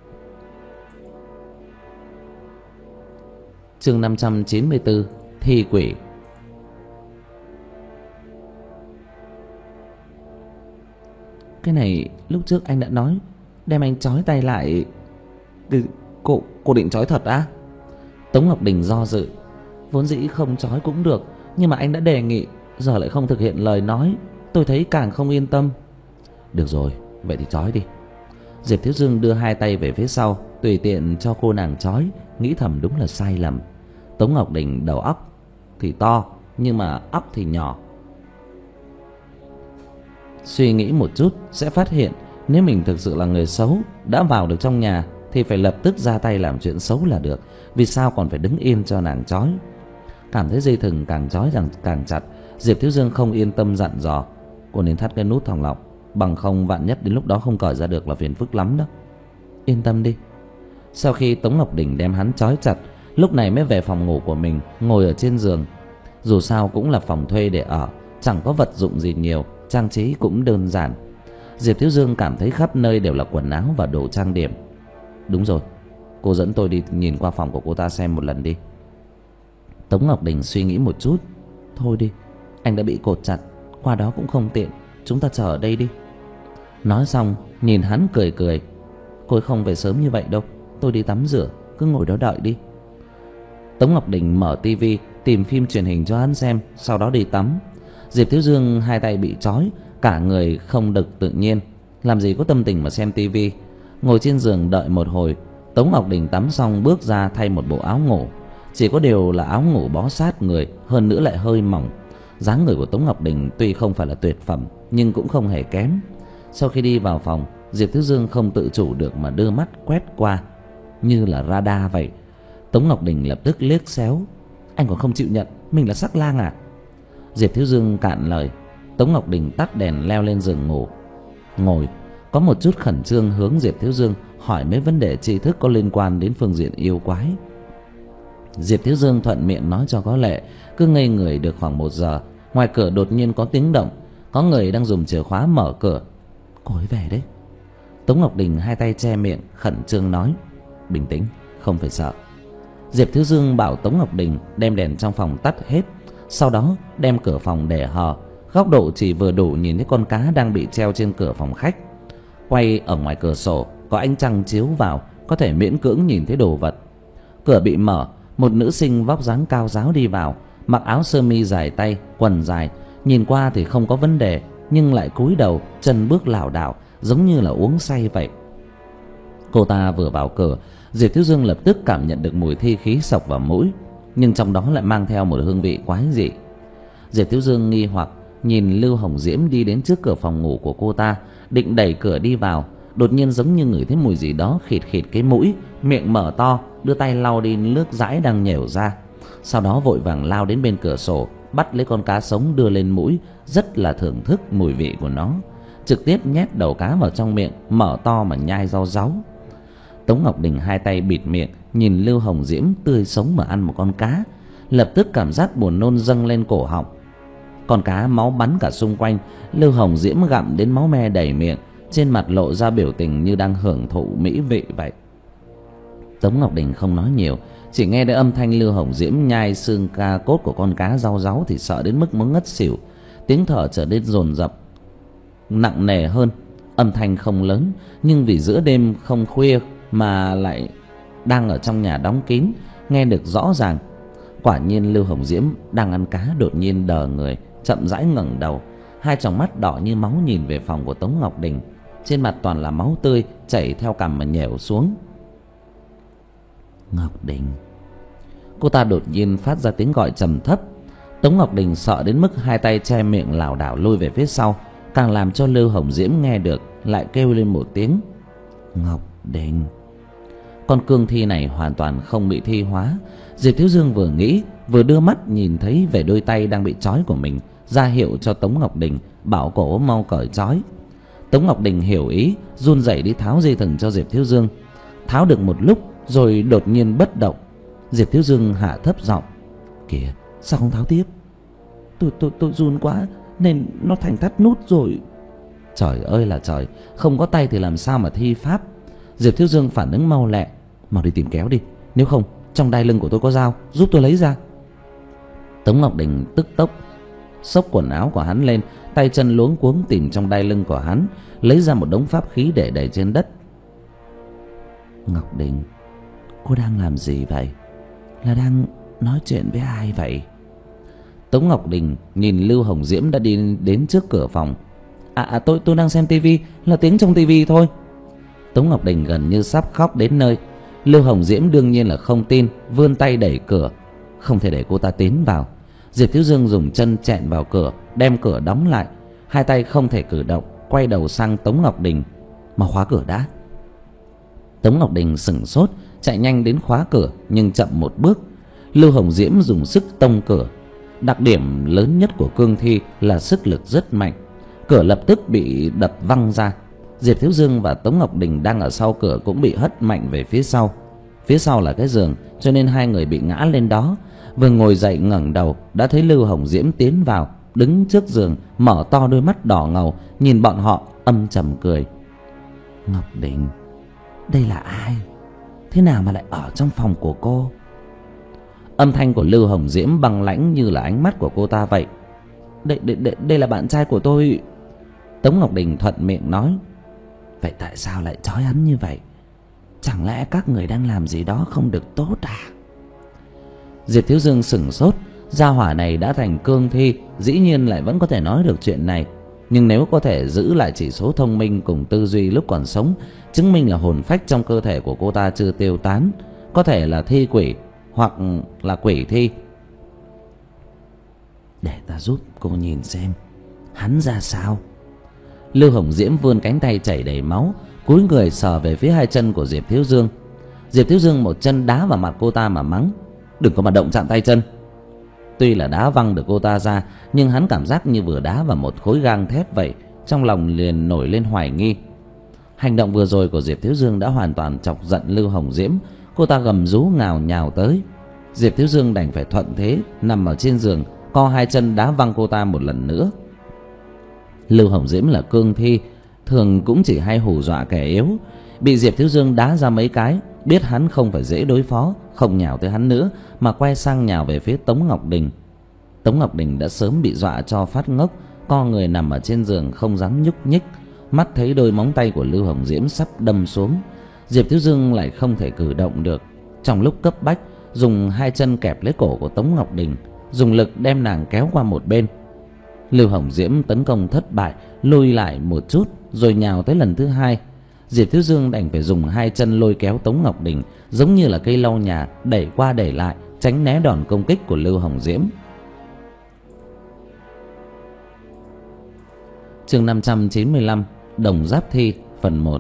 Chương năm trăm chín mươi tư, thi quỷ. Cái này lúc trước anh đã nói đem anh trói tay lại. Cô, cô định trói thật á? Tống Ngọc Đình do dự. Vốn dĩ không trói cũng được, nhưng mà anh đã đề nghị, giờ lại không thực hiện lời nói, tôi thấy càng không yên tâm. Được rồi, vậy thì trói đi. Diệp Thiếu Dương đưa hai tay về phía sau, tùy tiện cho cô nàng trói, nghĩ thầm đúng là sai lầm. Tống Ngọc Đình đầu óc thì to, nhưng mà óc thì nhỏ. Suy nghĩ một chút sẽ phát hiện, nếu mình thực sự là người xấu, đã vào được trong nhà thì phải lập tức ra tay làm chuyện xấu là được. Vì sao còn phải đứng yên cho nàng trói? Cảm thấy dây thừng càng trói càng, càng chặt, Diệp Thiếu Dương không yên tâm dặn dò, cô nên thắt cái nút thòng lọng, bằng không vạn nhất đến lúc đó không cởi ra được là phiền phức lắm đó. Yên tâm đi. Sau khi Tống Ngọc Đình đem hắn trói chặt, lúc này mới về phòng ngủ của mình, ngồi ở trên giường. Dù sao cũng là phòng thuê để ở, chẳng có vật dụng gì nhiều, trang trí cũng đơn giản. Diệp Thiếu Dương cảm thấy khắp nơi đều là quần áo và đồ trang điểm. Đúng rồi, cô dẫn tôi đi nhìn qua phòng của cô ta xem một lần đi. Tống Ngọc Đình suy nghĩ một chút. Thôi đi, anh đã bị cột chặt, qua đó cũng không tiện, chúng ta chờ ở đây đi. Nói xong nhìn hắn cười cười. Cô ấy không về sớm như vậy đâu, tôi đi tắm rửa, cứ ngồi đó đợi đi. Tống Ngọc Đình mở tivi tìm phim truyền hình cho hắn xem, sau đó đi tắm. Diệp Thiếu Dương hai tay bị trói, cả người không được tự nhiên, làm gì có tâm tình mà xem tivi. Ngồi trên giường đợi một hồi, Tống Ngọc Đình tắm xong bước ra thay một bộ áo ngủ. Chỉ có điều là áo ngủ bó sát người, hơn nữa lại hơi mỏng. Dáng người của Tống Ngọc Đình tuy không phải là tuyệt phẩm, nhưng cũng không hề kém. Sau khi đi vào phòng, Diệp Thiếu Dương không tự chủ được mà đưa mắt quét qua, như là radar vậy. Tống Ngọc Đình lập tức liếc xéo. Anh còn không chịu nhận mình là sắc lang à? Diệp Thiếu Dương cạn lời. Tống Ngọc Đình tắt đèn leo lên giường ngủ, ngồi có một chút khẩn trương hướng Diệp Thiếu Dương hỏi mấy vấn đề tri thức có liên quan đến phương diện yêu quái. Diệp Thiếu Dương thuận miệng nói cho có lệ. Cứ ngây người được khoảng một giờ, ngoài cửa đột nhiên có tiếng động, có người đang dùng chìa khóa mở cửa. Cô ấy về đấy. Tống Ngọc Đình hai tay che miệng, khẩn trương nói, bình tĩnh, không phải sợ. Diệp Thiếu Dương bảo Tống Ngọc Đình đem đèn trong phòng tắt hết, sau đó đem cửa phòng để hờ, góc độ chỉ vừa đủ nhìn thấy con cá đang bị treo trên cửa phòng khách. Quay ở ngoài cửa sổ có ánh trăng chiếu vào, có thể miễn cưỡng nhìn thấy đồ vật. Cửa bị mở, một nữ sinh vóc dáng cao ráo đi vào, mặc áo sơ mi dài tay, quần dài, nhìn qua thì không có vấn đề, nhưng lại cúi đầu, chân bước lảo đảo, giống như là uống say vậy. Cô ta vừa vào cửa, Diệp Thiếu Dương lập tức cảm nhận được mùi thi khí xộc vào mũi, nhưng trong đó lại mang theo một hương vị quái dị. Diệp Thiếu Dương nghi hoặc nhìn Lưu Hồng Diễm đi đến trước cửa phòng ngủ của cô ta, định đẩy cửa đi vào, đột nhiên giống như ngửi thấy mùi gì đó khịt khịt cái mũi, miệng mở to, đưa tay lau đi nước dãi đang nhèo ra. Sau đó vội vàng lao đến bên cửa sổ, bắt lấy con cá sống đưa lên mũi, rất là thưởng thức mùi vị của nó, trực tiếp nhét đầu cá vào trong miệng, mở to mà nhai rau ráu. Tống Ngọc Đình hai tay bịt miệng, nhìn Lưu Hồng Diễm tươi sống mà ăn một con cá, lập tức cảm giác buồn nôn dâng lên cổ họng. Con cá máu bắn cả xung quanh, Lưu Hồng Diễm gặm đến máu me đầy miệng, trên mặt lộ ra biểu tình như đang hưởng thụ mỹ vị vậy. Tống Ngọc Đình không nói nhiều, chỉ nghe đến âm thanh Lưu Hồng Diễm nhai xương ca cốt của con cá rau ráu thì sợ đến mức muốn ngất xỉu, tiếng thở trở nên dồn dập. nặng nề hơn. Âm thanh không lớn, nhưng vì giữa đêm không khuya mà lại đang ở trong nhà đóng kín, nghe được rõ ràng. Quả nhiên Lưu Hồng Diễm đang ăn cá đột nhiên đờ người, chậm rãi ngẩng đầu, hai tròng mắt đỏ như máu nhìn về phòng của Tống Ngọc Đình. Trên mặt toàn là máu tươi chảy theo cằm mà nhèo xuống. Ngọc Đình. Cô ta đột nhiên phát ra tiếng gọi trầm thấp. Tống Ngọc Đình sợ đến mức hai tay che miệng lảo đảo lui về phía sau, càng làm cho Lưu Hồng Diễm nghe được lại kêu lên một tiếng Ngọc Đình. Con cương thi này hoàn toàn không bị thi hóa. Diệp Thiếu Dương vừa nghĩ vừa đưa mắt nhìn thấy về đôi tay đang bị trói của mình, ra hiệu cho Tống Ngọc Đình bảo cổ mau cởi trói. Tống Ngọc Đình hiểu ý, run rẩy đi tháo dây thừng cho Diệp Thiếu Dương. Tháo được một lúc rồi đột nhiên bất động. Diệp Thiếu Dương hạ thấp giọng: Kìa, sao không tháo tiếp? Tôi tôi tôi run quá nên nó thành thắt nút rồi. Trời ơi là trời, không có tay thì làm sao mà thi pháp? Diệp Thiếu Dương phản ứng mau lẹ: Mau đi tìm kéo đi, nếu không trong đai lưng của tôi có dao, giúp tôi lấy ra. Tống Ngọc Đình tức tốc xốc quần áo của hắn lên, tay chân luống cuống tìm trong đai lưng của hắn, lấy ra một đống pháp khí để đầy trên đất. Ngọc Đình, cô đang làm gì vậy? Là đang nói chuyện với ai vậy? Tống Ngọc Đình nhìn Lưu Hồng Diễm đã đi đến trước cửa phòng. À, à tôi tôi đang xem tivi, là tiếng trong tivi thôi. Tống Ngọc Đình gần như sắp khóc đến nơi. Lưu Hồng Diễm đương nhiên là không tin, vươn tay đẩy cửa, không thể để cô ta tiến vào. Diệp Thiếu Dương dùng chân chẹn vào cửa, đem cửa đóng lại, hai tay không thể cử động, quay đầu sang Tống Ngọc Đình: Mau khóa cửa đã. Tống Ngọc Đình sửng sốt, chạy nhanh đến khóa cửa nhưng chậm một bước. Lưu Hồng Diễm dùng sức tông cửa. Đặc điểm lớn nhất của cương thi là sức lực rất mạnh. Cửa lập tức bị đập văng ra. Diệp Thiếu Dương và Tống Ngọc Đình đang ở sau cửa cũng bị hất mạnh về phía sau. Phía sau là cái giường, cho nên hai người bị ngã lên đó. Vừa ngồi dậy ngẩng đầu đã thấy Lưu Hồng Diễm tiến vào, đứng trước giường, mở to đôi mắt đỏ ngầu nhìn bọn họ, âm trầm cười: Ngọc Đình, đây là ai? Thế nào mà lại ở trong phòng của cô? Âm thanh của Lưu Hồng Diễm băng lãnh như là ánh mắt của cô ta vậy. Đây, đây, đây, đây là bạn trai của tôi. Tống Ngọc Đình thuận miệng nói. Vậy tại sao lại trói hắn như vậy? Chẳng lẽ các người đang làm gì đó không được tốt à? Diệp Thiếu Dương sửng sốt. Gia hỏa này đã thành cương thi, dĩ nhiên lại vẫn có thể nói được chuyện này. Nhưng nếu có thể giữ lại chỉ số thông minh cùng tư duy lúc còn sống, chứng minh là hồn phách trong cơ thể của cô ta chưa tiêu tán, có thể là thi quỷ hoặc là quỷ thi. Để ta giúp cô nhìn xem hắn ra sao. Lưu Hồng Diễm vươn cánh tay chảy đầy máu, cúi người sờ về phía hai chân của Diệp Thiếu Dương. Diệp Thiếu Dương một chân đá vào mặt cô ta mà mắng: Đừng có mà động chạm tay chân. Tuy là đá văng được cô ta ra, nhưng hắn cảm giác như vừa đá vào một khối gang thép vậy, trong lòng liền nổi lên hoài nghi. Hành động vừa rồi của Diệp Thiếu Dương đã hoàn toàn chọc giận Lưu Hồng Diễm. Cô ta gầm rú ngào nhào tới. Diệp Thiếu Dương đành phải thuận thế nằm ở trên giường, co hai chân đá văng cô ta một lần nữa. Lưu Hồng Diễm là cương thi, thường cũng chỉ hay hù dọa kẻ yếu. Bị Diệp Thiếu Dương đá ra mấy cái, biết hắn không phải dễ đối phó, không nhào tới hắn nữa mà quay sang nhào về phía Tống Ngọc Đình. Tống Ngọc Đình đã sớm bị dọa cho phát ngốc, co người nằm ở trên giường không dám nhúc nhích. Mắt thấy đôi móng tay của Lưu Hồng Diễm sắp đâm xuống, Diệp Thiếu Dương lại không thể cử động được. Trong lúc cấp bách, dùng hai chân kẹp lấy cổ của Tống Ngọc Đình, dùng lực đem nàng kéo qua một bên. Lưu Hồng Diễm tấn công thất bại, lùi lại một chút rồi nhào tới lần thứ hai. Diệp Thiếu Dương đành phải dùng hai chân lôi kéo Tống Ngọc Đình, giống như là cây lau nhà, đẩy qua đẩy lại, tránh né đòn công kích của Lưu Hồng Diễm. Chương năm trăm chín mươi lăm, Đồng Giáp Thi, phần một.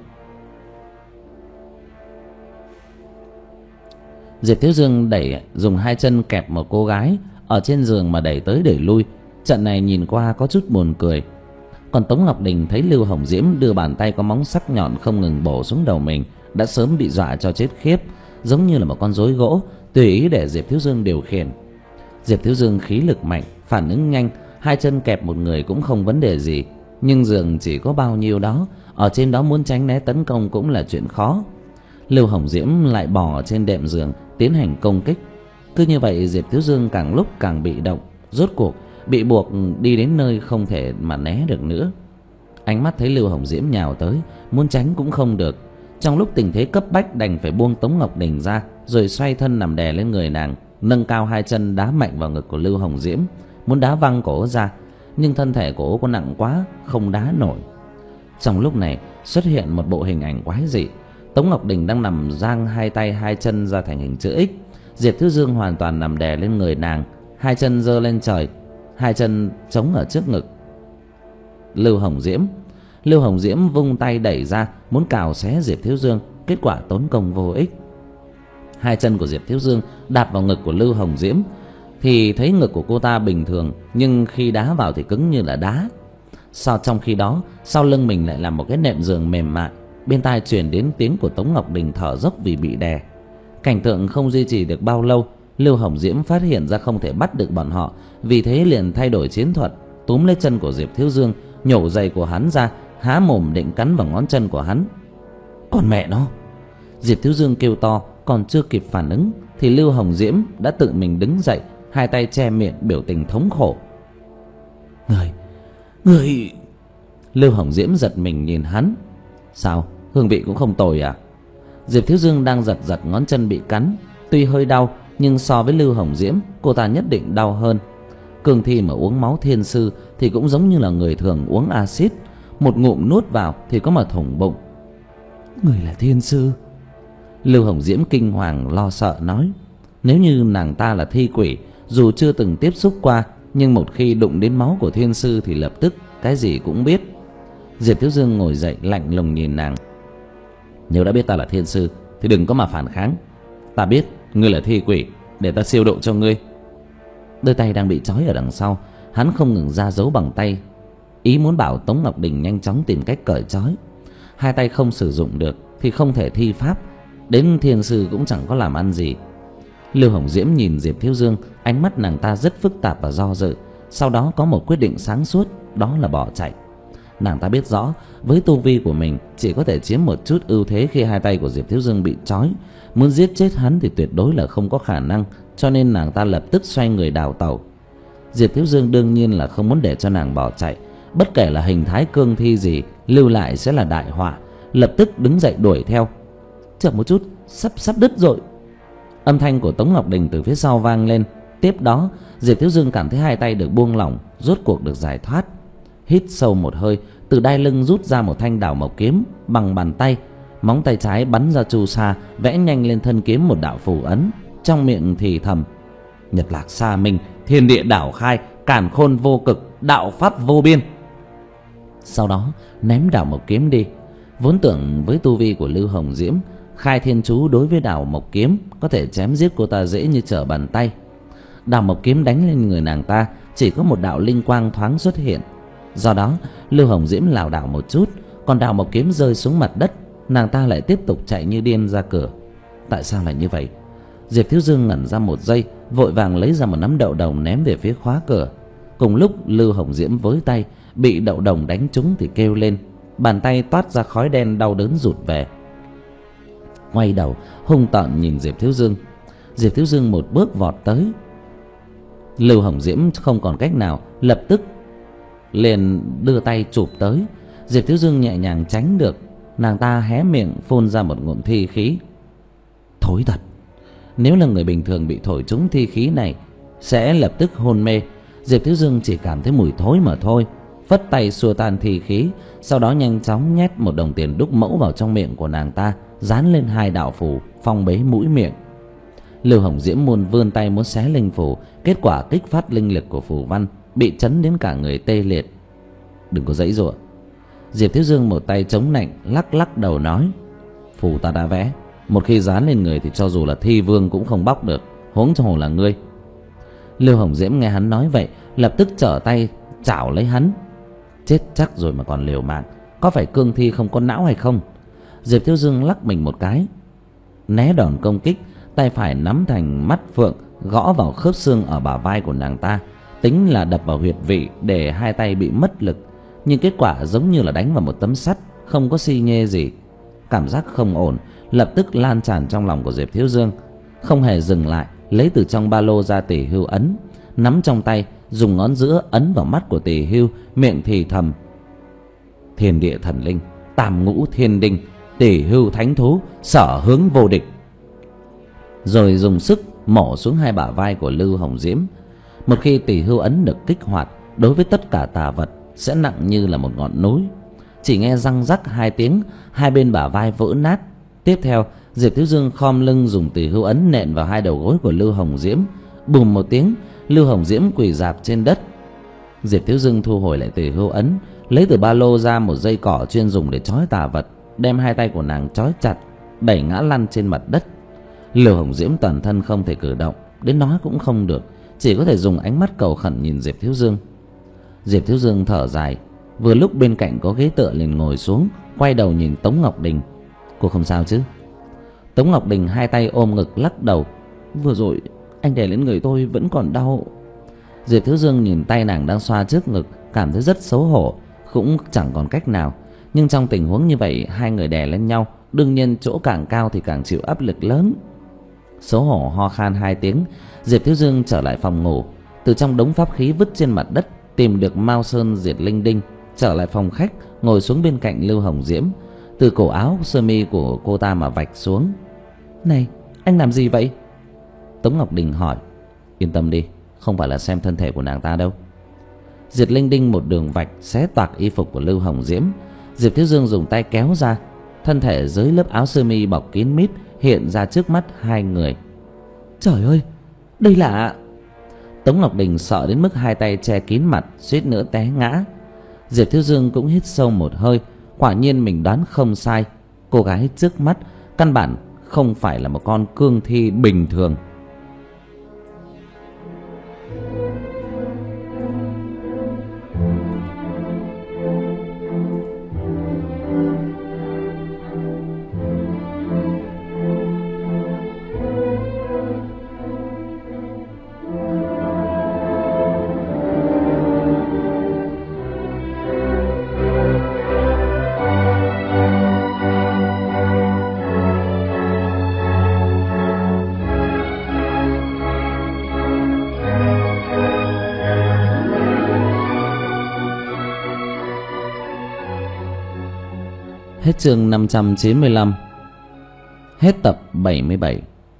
Diệp Thiếu Dương đẩy dùng hai chân kẹp một cô gái ở trên giường mà đẩy tới đẩy lui. Trận này nhìn qua có chút buồn cười. Còn Tống Ngọc Đình thấy Lưu Hồng Diễm đưa bàn tay có móng sắc nhọn không ngừng bổ xuống đầu mình, đã sớm bị dọa cho chết khiếp, giống như là một con rối gỗ, tùy ý để Diệp Thiếu Dương điều khiển. Diệp Thiếu Dương khí lực mạnh, phản ứng nhanh, hai chân kẹp một người cũng không vấn đề gì. Nhưng giường chỉ có bao nhiêu đó, ở trên đó muốn tránh né tấn công cũng là chuyện khó. Lưu Hồng Diễm lại bò trên đệm giường tiến hành công kích. Cứ như vậy Diệp Thiếu Dương càng lúc càng bị động, rốt cuộc bị buộc đi đến nơi không thể mà né được nữa. Ánh mắt thấy Lưu Hồng Diễm nhào tới, muốn tránh cũng không được. Trong lúc tình thế cấp bách đành phải buông Tống Ngọc Đình ra, rồi xoay thân nằm đè lên người nàng, nâng cao hai chân đá mạnh vào ngực của Lưu Hồng Diễm, muốn đá văng cổ ra, nhưng thân thể của ố có nặng quá, không đá nổi. Trong lúc này xuất hiện một bộ hình ảnh quái dị. Tống Ngọc Đình đang nằm giang hai tay hai chân ra thành hình chữ X. Diệp Thiếu Dương hoàn toàn nằm đè lên người nàng, hai chân giơ lên trời, hai chân chống ở trước ngực Lưu Hồng Diễm. Lưu Hồng Diễm vung tay đẩy ra, muốn cào xé Diệp Thiếu Dương, kết quả tốn công vô ích. Hai chân của Diệp Thiếu Dương đạp vào ngực của Lưu Hồng Diễm thì thấy ngực của cô ta bình thường, nhưng khi đá vào thì cứng như là đá. Sau trong khi đó, sau lưng mình lại là một cái nệm giường mềm mại. Bên tai truyền đến tiếng của Tống Ngọc Đình thở dốc vì bị đè. Cảnh tượng không duy trì được bao lâu, Lưu Hồng Diễm phát hiện ra không thể bắt được bọn họ, vì thế liền thay đổi chiến thuật, túm lấy chân của Diệp Thiếu Dương, nhổ giày của hắn ra, há mồm định cắn vào ngón chân của hắn. Còn mẹ nó! Diệp Thiếu Dương kêu to, còn chưa kịp phản ứng thì Lưu Hồng Diễm đã tự mình đứng dậy, hai tay che miệng, biểu tình thống khổ. Người, người... Lưu Hồng Diễm giật mình nhìn hắn. Sao, hương vị cũng không tồi à? Diệp Thiếu Dương đang giật giật ngón chân bị cắn, tuy hơi đau nhưng so với Lưu Hồng Diễm, cô ta nhất định đau hơn. Cương thi mà uống máu thiên sư thì cũng giống như là người thường uống axit, một ngụm nuốt vào thì có mà thủng bụng. Người là thiên sư? Lưu Hồng Diễm kinh hoàng lo sợ nói. Nếu như nàng ta là thi quỷ, dù chưa từng tiếp xúc qua, nhưng một khi đụng đến máu của thiên sư thì lập tức cái gì cũng biết. Diệp Thiếu Dương ngồi dậy lạnh lùng nhìn nàng. Nếu đã biết ta là thiên sư thì đừng có mà phản kháng. Ta biết ngươi là thi quỷ, để ta siêu độ cho ngươi. Đôi tay đang bị trói ở đằng sau, hắn không ngừng ra dấu bằng tay, ý muốn bảo Tống Ngọc Đình nhanh chóng tìm cách cởi trói. Hai tay không sử dụng được thì không thể thi pháp, đến thiên sư cũng chẳng có làm ăn gì. Lưu Hồng Diễm nhìn Diệp Thiếu Dương, ánh mắt nàng ta rất phức tạp và do dự. Sau đó có một quyết định sáng suốt, đó là bỏ chạy. Nàng ta biết rõ với tu vi của mình chỉ có thể chiếm một chút ưu thế khi hai tay của Diệp Thiếu Dương bị trói. Muốn giết chết hắn thì tuyệt đối là không có khả năng, cho nên nàng ta lập tức xoay người đào tẩu. Diệp Thiếu Dương đương nhiên là không muốn để cho nàng bỏ chạy. Bất kể là hình thái cương thi gì, lưu lại sẽ là đại họa. Lập tức đứng dậy đuổi theo. Chậm một chút, sắp sắp đứt rồi. Âm thanh của Tống Ngọc Đình từ phía sau vang lên. Tiếp đó Diệp Thiếu Dương cảm thấy hai tay được buông lỏng, rốt cuộc được giải thoát. Hít sâu một hơi, từ đai lưng rút ra một thanh đào mộc kiếm bằng bàn tay, móng tay trái bắn ra chu sa, vẽ nhanh lên thân kiếm một đạo phù ấn, trong miệng thì thầm: Nhật Lạc Sa Minh, thiên địa đảo khai, càn khôn vô cực, đạo pháp vô biên. Sau đó ném đào mộc kiếm đi. Vốn tưởng với tu vi của Lưu Hồng Diễm, khai thiên chú đối với đào mộc kiếm có thể chém giết cô ta dễ như trở bàn tay. Đào mộc kiếm đánh lên người nàng ta, chỉ có một đạo linh quang thoáng xuất hiện. Do đó Lưu Hồng Diễm lảo đảo một chút, còn đào mộc kiếm rơi xuống mặt đất, nàng ta lại tiếp tục chạy như điên ra cửa. Tại sao lại như vậy? Diệp Thiếu Dương ngẩn ra một giây, vội vàng lấy ra một nắm đậu đồng ném về phía khóa cửa. Cùng lúc Lưu Hồng Diễm với tay bị đậu đồng đánh trúng thì kêu lên, bàn tay toát ra khói đen đau đớn rụt về. Quay đầu hung tợn nhìn Diệp Thiếu Dương. Diệp Thiếu Dương một bước vọt tới. Lưu Hồng Diễm không còn cách nào, lập tức liền đưa tay chụp tới. Diệp Thiếu Dương nhẹ nhàng tránh được. Nàng ta hé miệng phun ra một ngụm thi khí. Thối thật. Nếu là người bình thường bị thổi trúng thi khí này sẽ lập tức hôn mê. Diệp Thiếu Dương chỉ cảm thấy mùi thối mà thôi, phất tay xua tan thi khí, sau đó nhanh chóng nhét một đồng tiền đúc mẫu vào trong miệng của nàng ta, dán lên hai đạo phù phong bế mũi miệng. Lưu Hồng Diễm muốn vươn tay muốn xé linh phù, kết quả kích phát linh lực của phù văn, bị chấn đến cả người tê liệt. Đừng có giãy giụa. Diệp Thiếu Dương một tay chống nạnh, lắc lắc đầu nói: Phù ta đã vẽ, một khi dán lên người thì cho dù là thi vương cũng không bóc được, huống cho hồ là ngươi. Lưu Hồng Diễm nghe hắn nói vậy, lập tức trở tay chảo lấy hắn. Chết chắc rồi mà còn liều mạng, có phải cương thi không có não hay không? Diệp Thiếu Dương lắc mình một cái, né đòn công kích, tay phải nắm thành mắt phượng, gõ vào khớp xương ở bả vai của nàng ta, tính là đập vào huyệt vị để hai tay bị mất lực. Nhưng kết quả giống như là đánh vào một tấm sắt, không có xi nhê gì. Cảm giác không ổn lập tức lan tràn trong lòng của Diệp Thiếu Dương. Không hề dừng lại, lấy từ trong ba lô ra tỷ hưu ấn, nắm trong tay, dùng ngón giữa ấn vào mắt của tỷ hưu, miệng thì thầm: thiên địa thần linh, tam ngũ thiên đinh, tỷ hưu thánh thú, sở hướng vô địch. Rồi dùng sức mổ xuống hai bả vai của Lưu Hồng Diễm. Một khi tỷ hưu ấn được kích hoạt, đối với tất cả tà vật sẽ nặng như là một ngọn núi. Chỉ nghe răng rắc hai tiếng, hai bên bả vai vỡ nát. Tiếp theo, Diệp Thiếu Dương khom lưng dùng tỷ hưu ấn nện vào hai đầu gối của Lưu Hồng Diễm. Bùm một tiếng, Lưu Hồng Diễm quỳ rạp trên đất. Diệp Thiếu Dương thu hồi lại tỷ hưu ấn, lấy từ ba lô ra một dây cỏ chuyên dùng để trói tà vật, đem hai tay của nàng trói chặt, đẩy ngã lăn trên mặt đất. Lưu Hồng Diễm toàn thân không thể cử động, đến nói cũng không được, chỉ có thể dùng ánh mắt cầu khẩn nhìn Diệp Thiếu Dương. Diệp Thiếu Dương thở dài. Vừa lúc bên cạnh có ghế tựa liền ngồi xuống, quay đầu nhìn Tống Ngọc Đình. Cô không sao chứ? Tống Ngọc Đình hai tay ôm ngực lắc đầu. Vừa rồi anh đè lên người tôi vẫn còn đau. Diệp Thiếu Dương nhìn tay nàng đang xoa trước ngực, cảm thấy rất xấu hổ, cũng chẳng còn cách nào. Nhưng trong tình huống như vậy, hai người đè lên nhau, đương nhiên chỗ càng cao thì càng chịu áp lực lớn. Xấu hổ ho khan hai tiếng, Diệp Thiếu Dương trở lại phòng ngủ. Từ trong đống pháp khí vứt trên mặt đất tìm được Mao Sơn Diệt Linh Đinh, trở lại phòng khách, ngồi xuống bên cạnh Lưu Hồng Diễm. Từ cổ áo sơ mi của cô ta mà vạch xuống. Này, anh làm gì vậy? Tống Ngọc Đình hỏi. Yên tâm đi, không phải là xem thân thể của nàng ta đâu. Diệt Linh Đinh một đường vạch xé toạc y phục của Lưu Hồng Diễm. Diệp Thiếu Dương dùng tay kéo ra, thân thể dưới lớp áo sơ mi bọc kín mít hiện ra trước mắt hai người. Trời ơi, đây là... Tống Ngọc Đình sợ đến mức hai tay che kín mặt, suýt nữa té ngã. Diệp Thiếu Dương cũng hít sâu một hơi. Quả nhiên mình đoán không sai, cô gái trước mắt căn bản không phải là một con cương thi bình thường. Hết chương năm trăm chín mươi lăm. Hết tập bảy mươi bảy.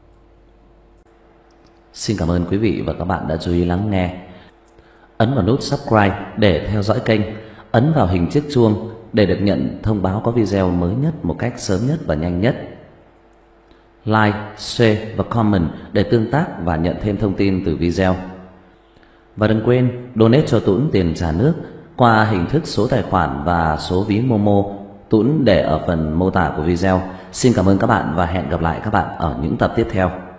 Xin cảm ơn quý vị và các bạn đã chú ý lắng nghe. Ấn vào nút subscribe để theo dõi kênh. Ấn vào hình chiếc chuông để được nhận thông báo có video mới nhất một cách sớm nhất và nhanh nhất. Like, share và comment để tương tác và nhận thêm thông tin từ video. Và đừng quên donate cho Tuấn tiền trả nước qua hình thức số tài khoản và số ví Momo. Tuấn để ở phần mô tả của video. Xin cảm ơn các bạn và hẹn gặp lại các bạn ở những tập tiếp theo.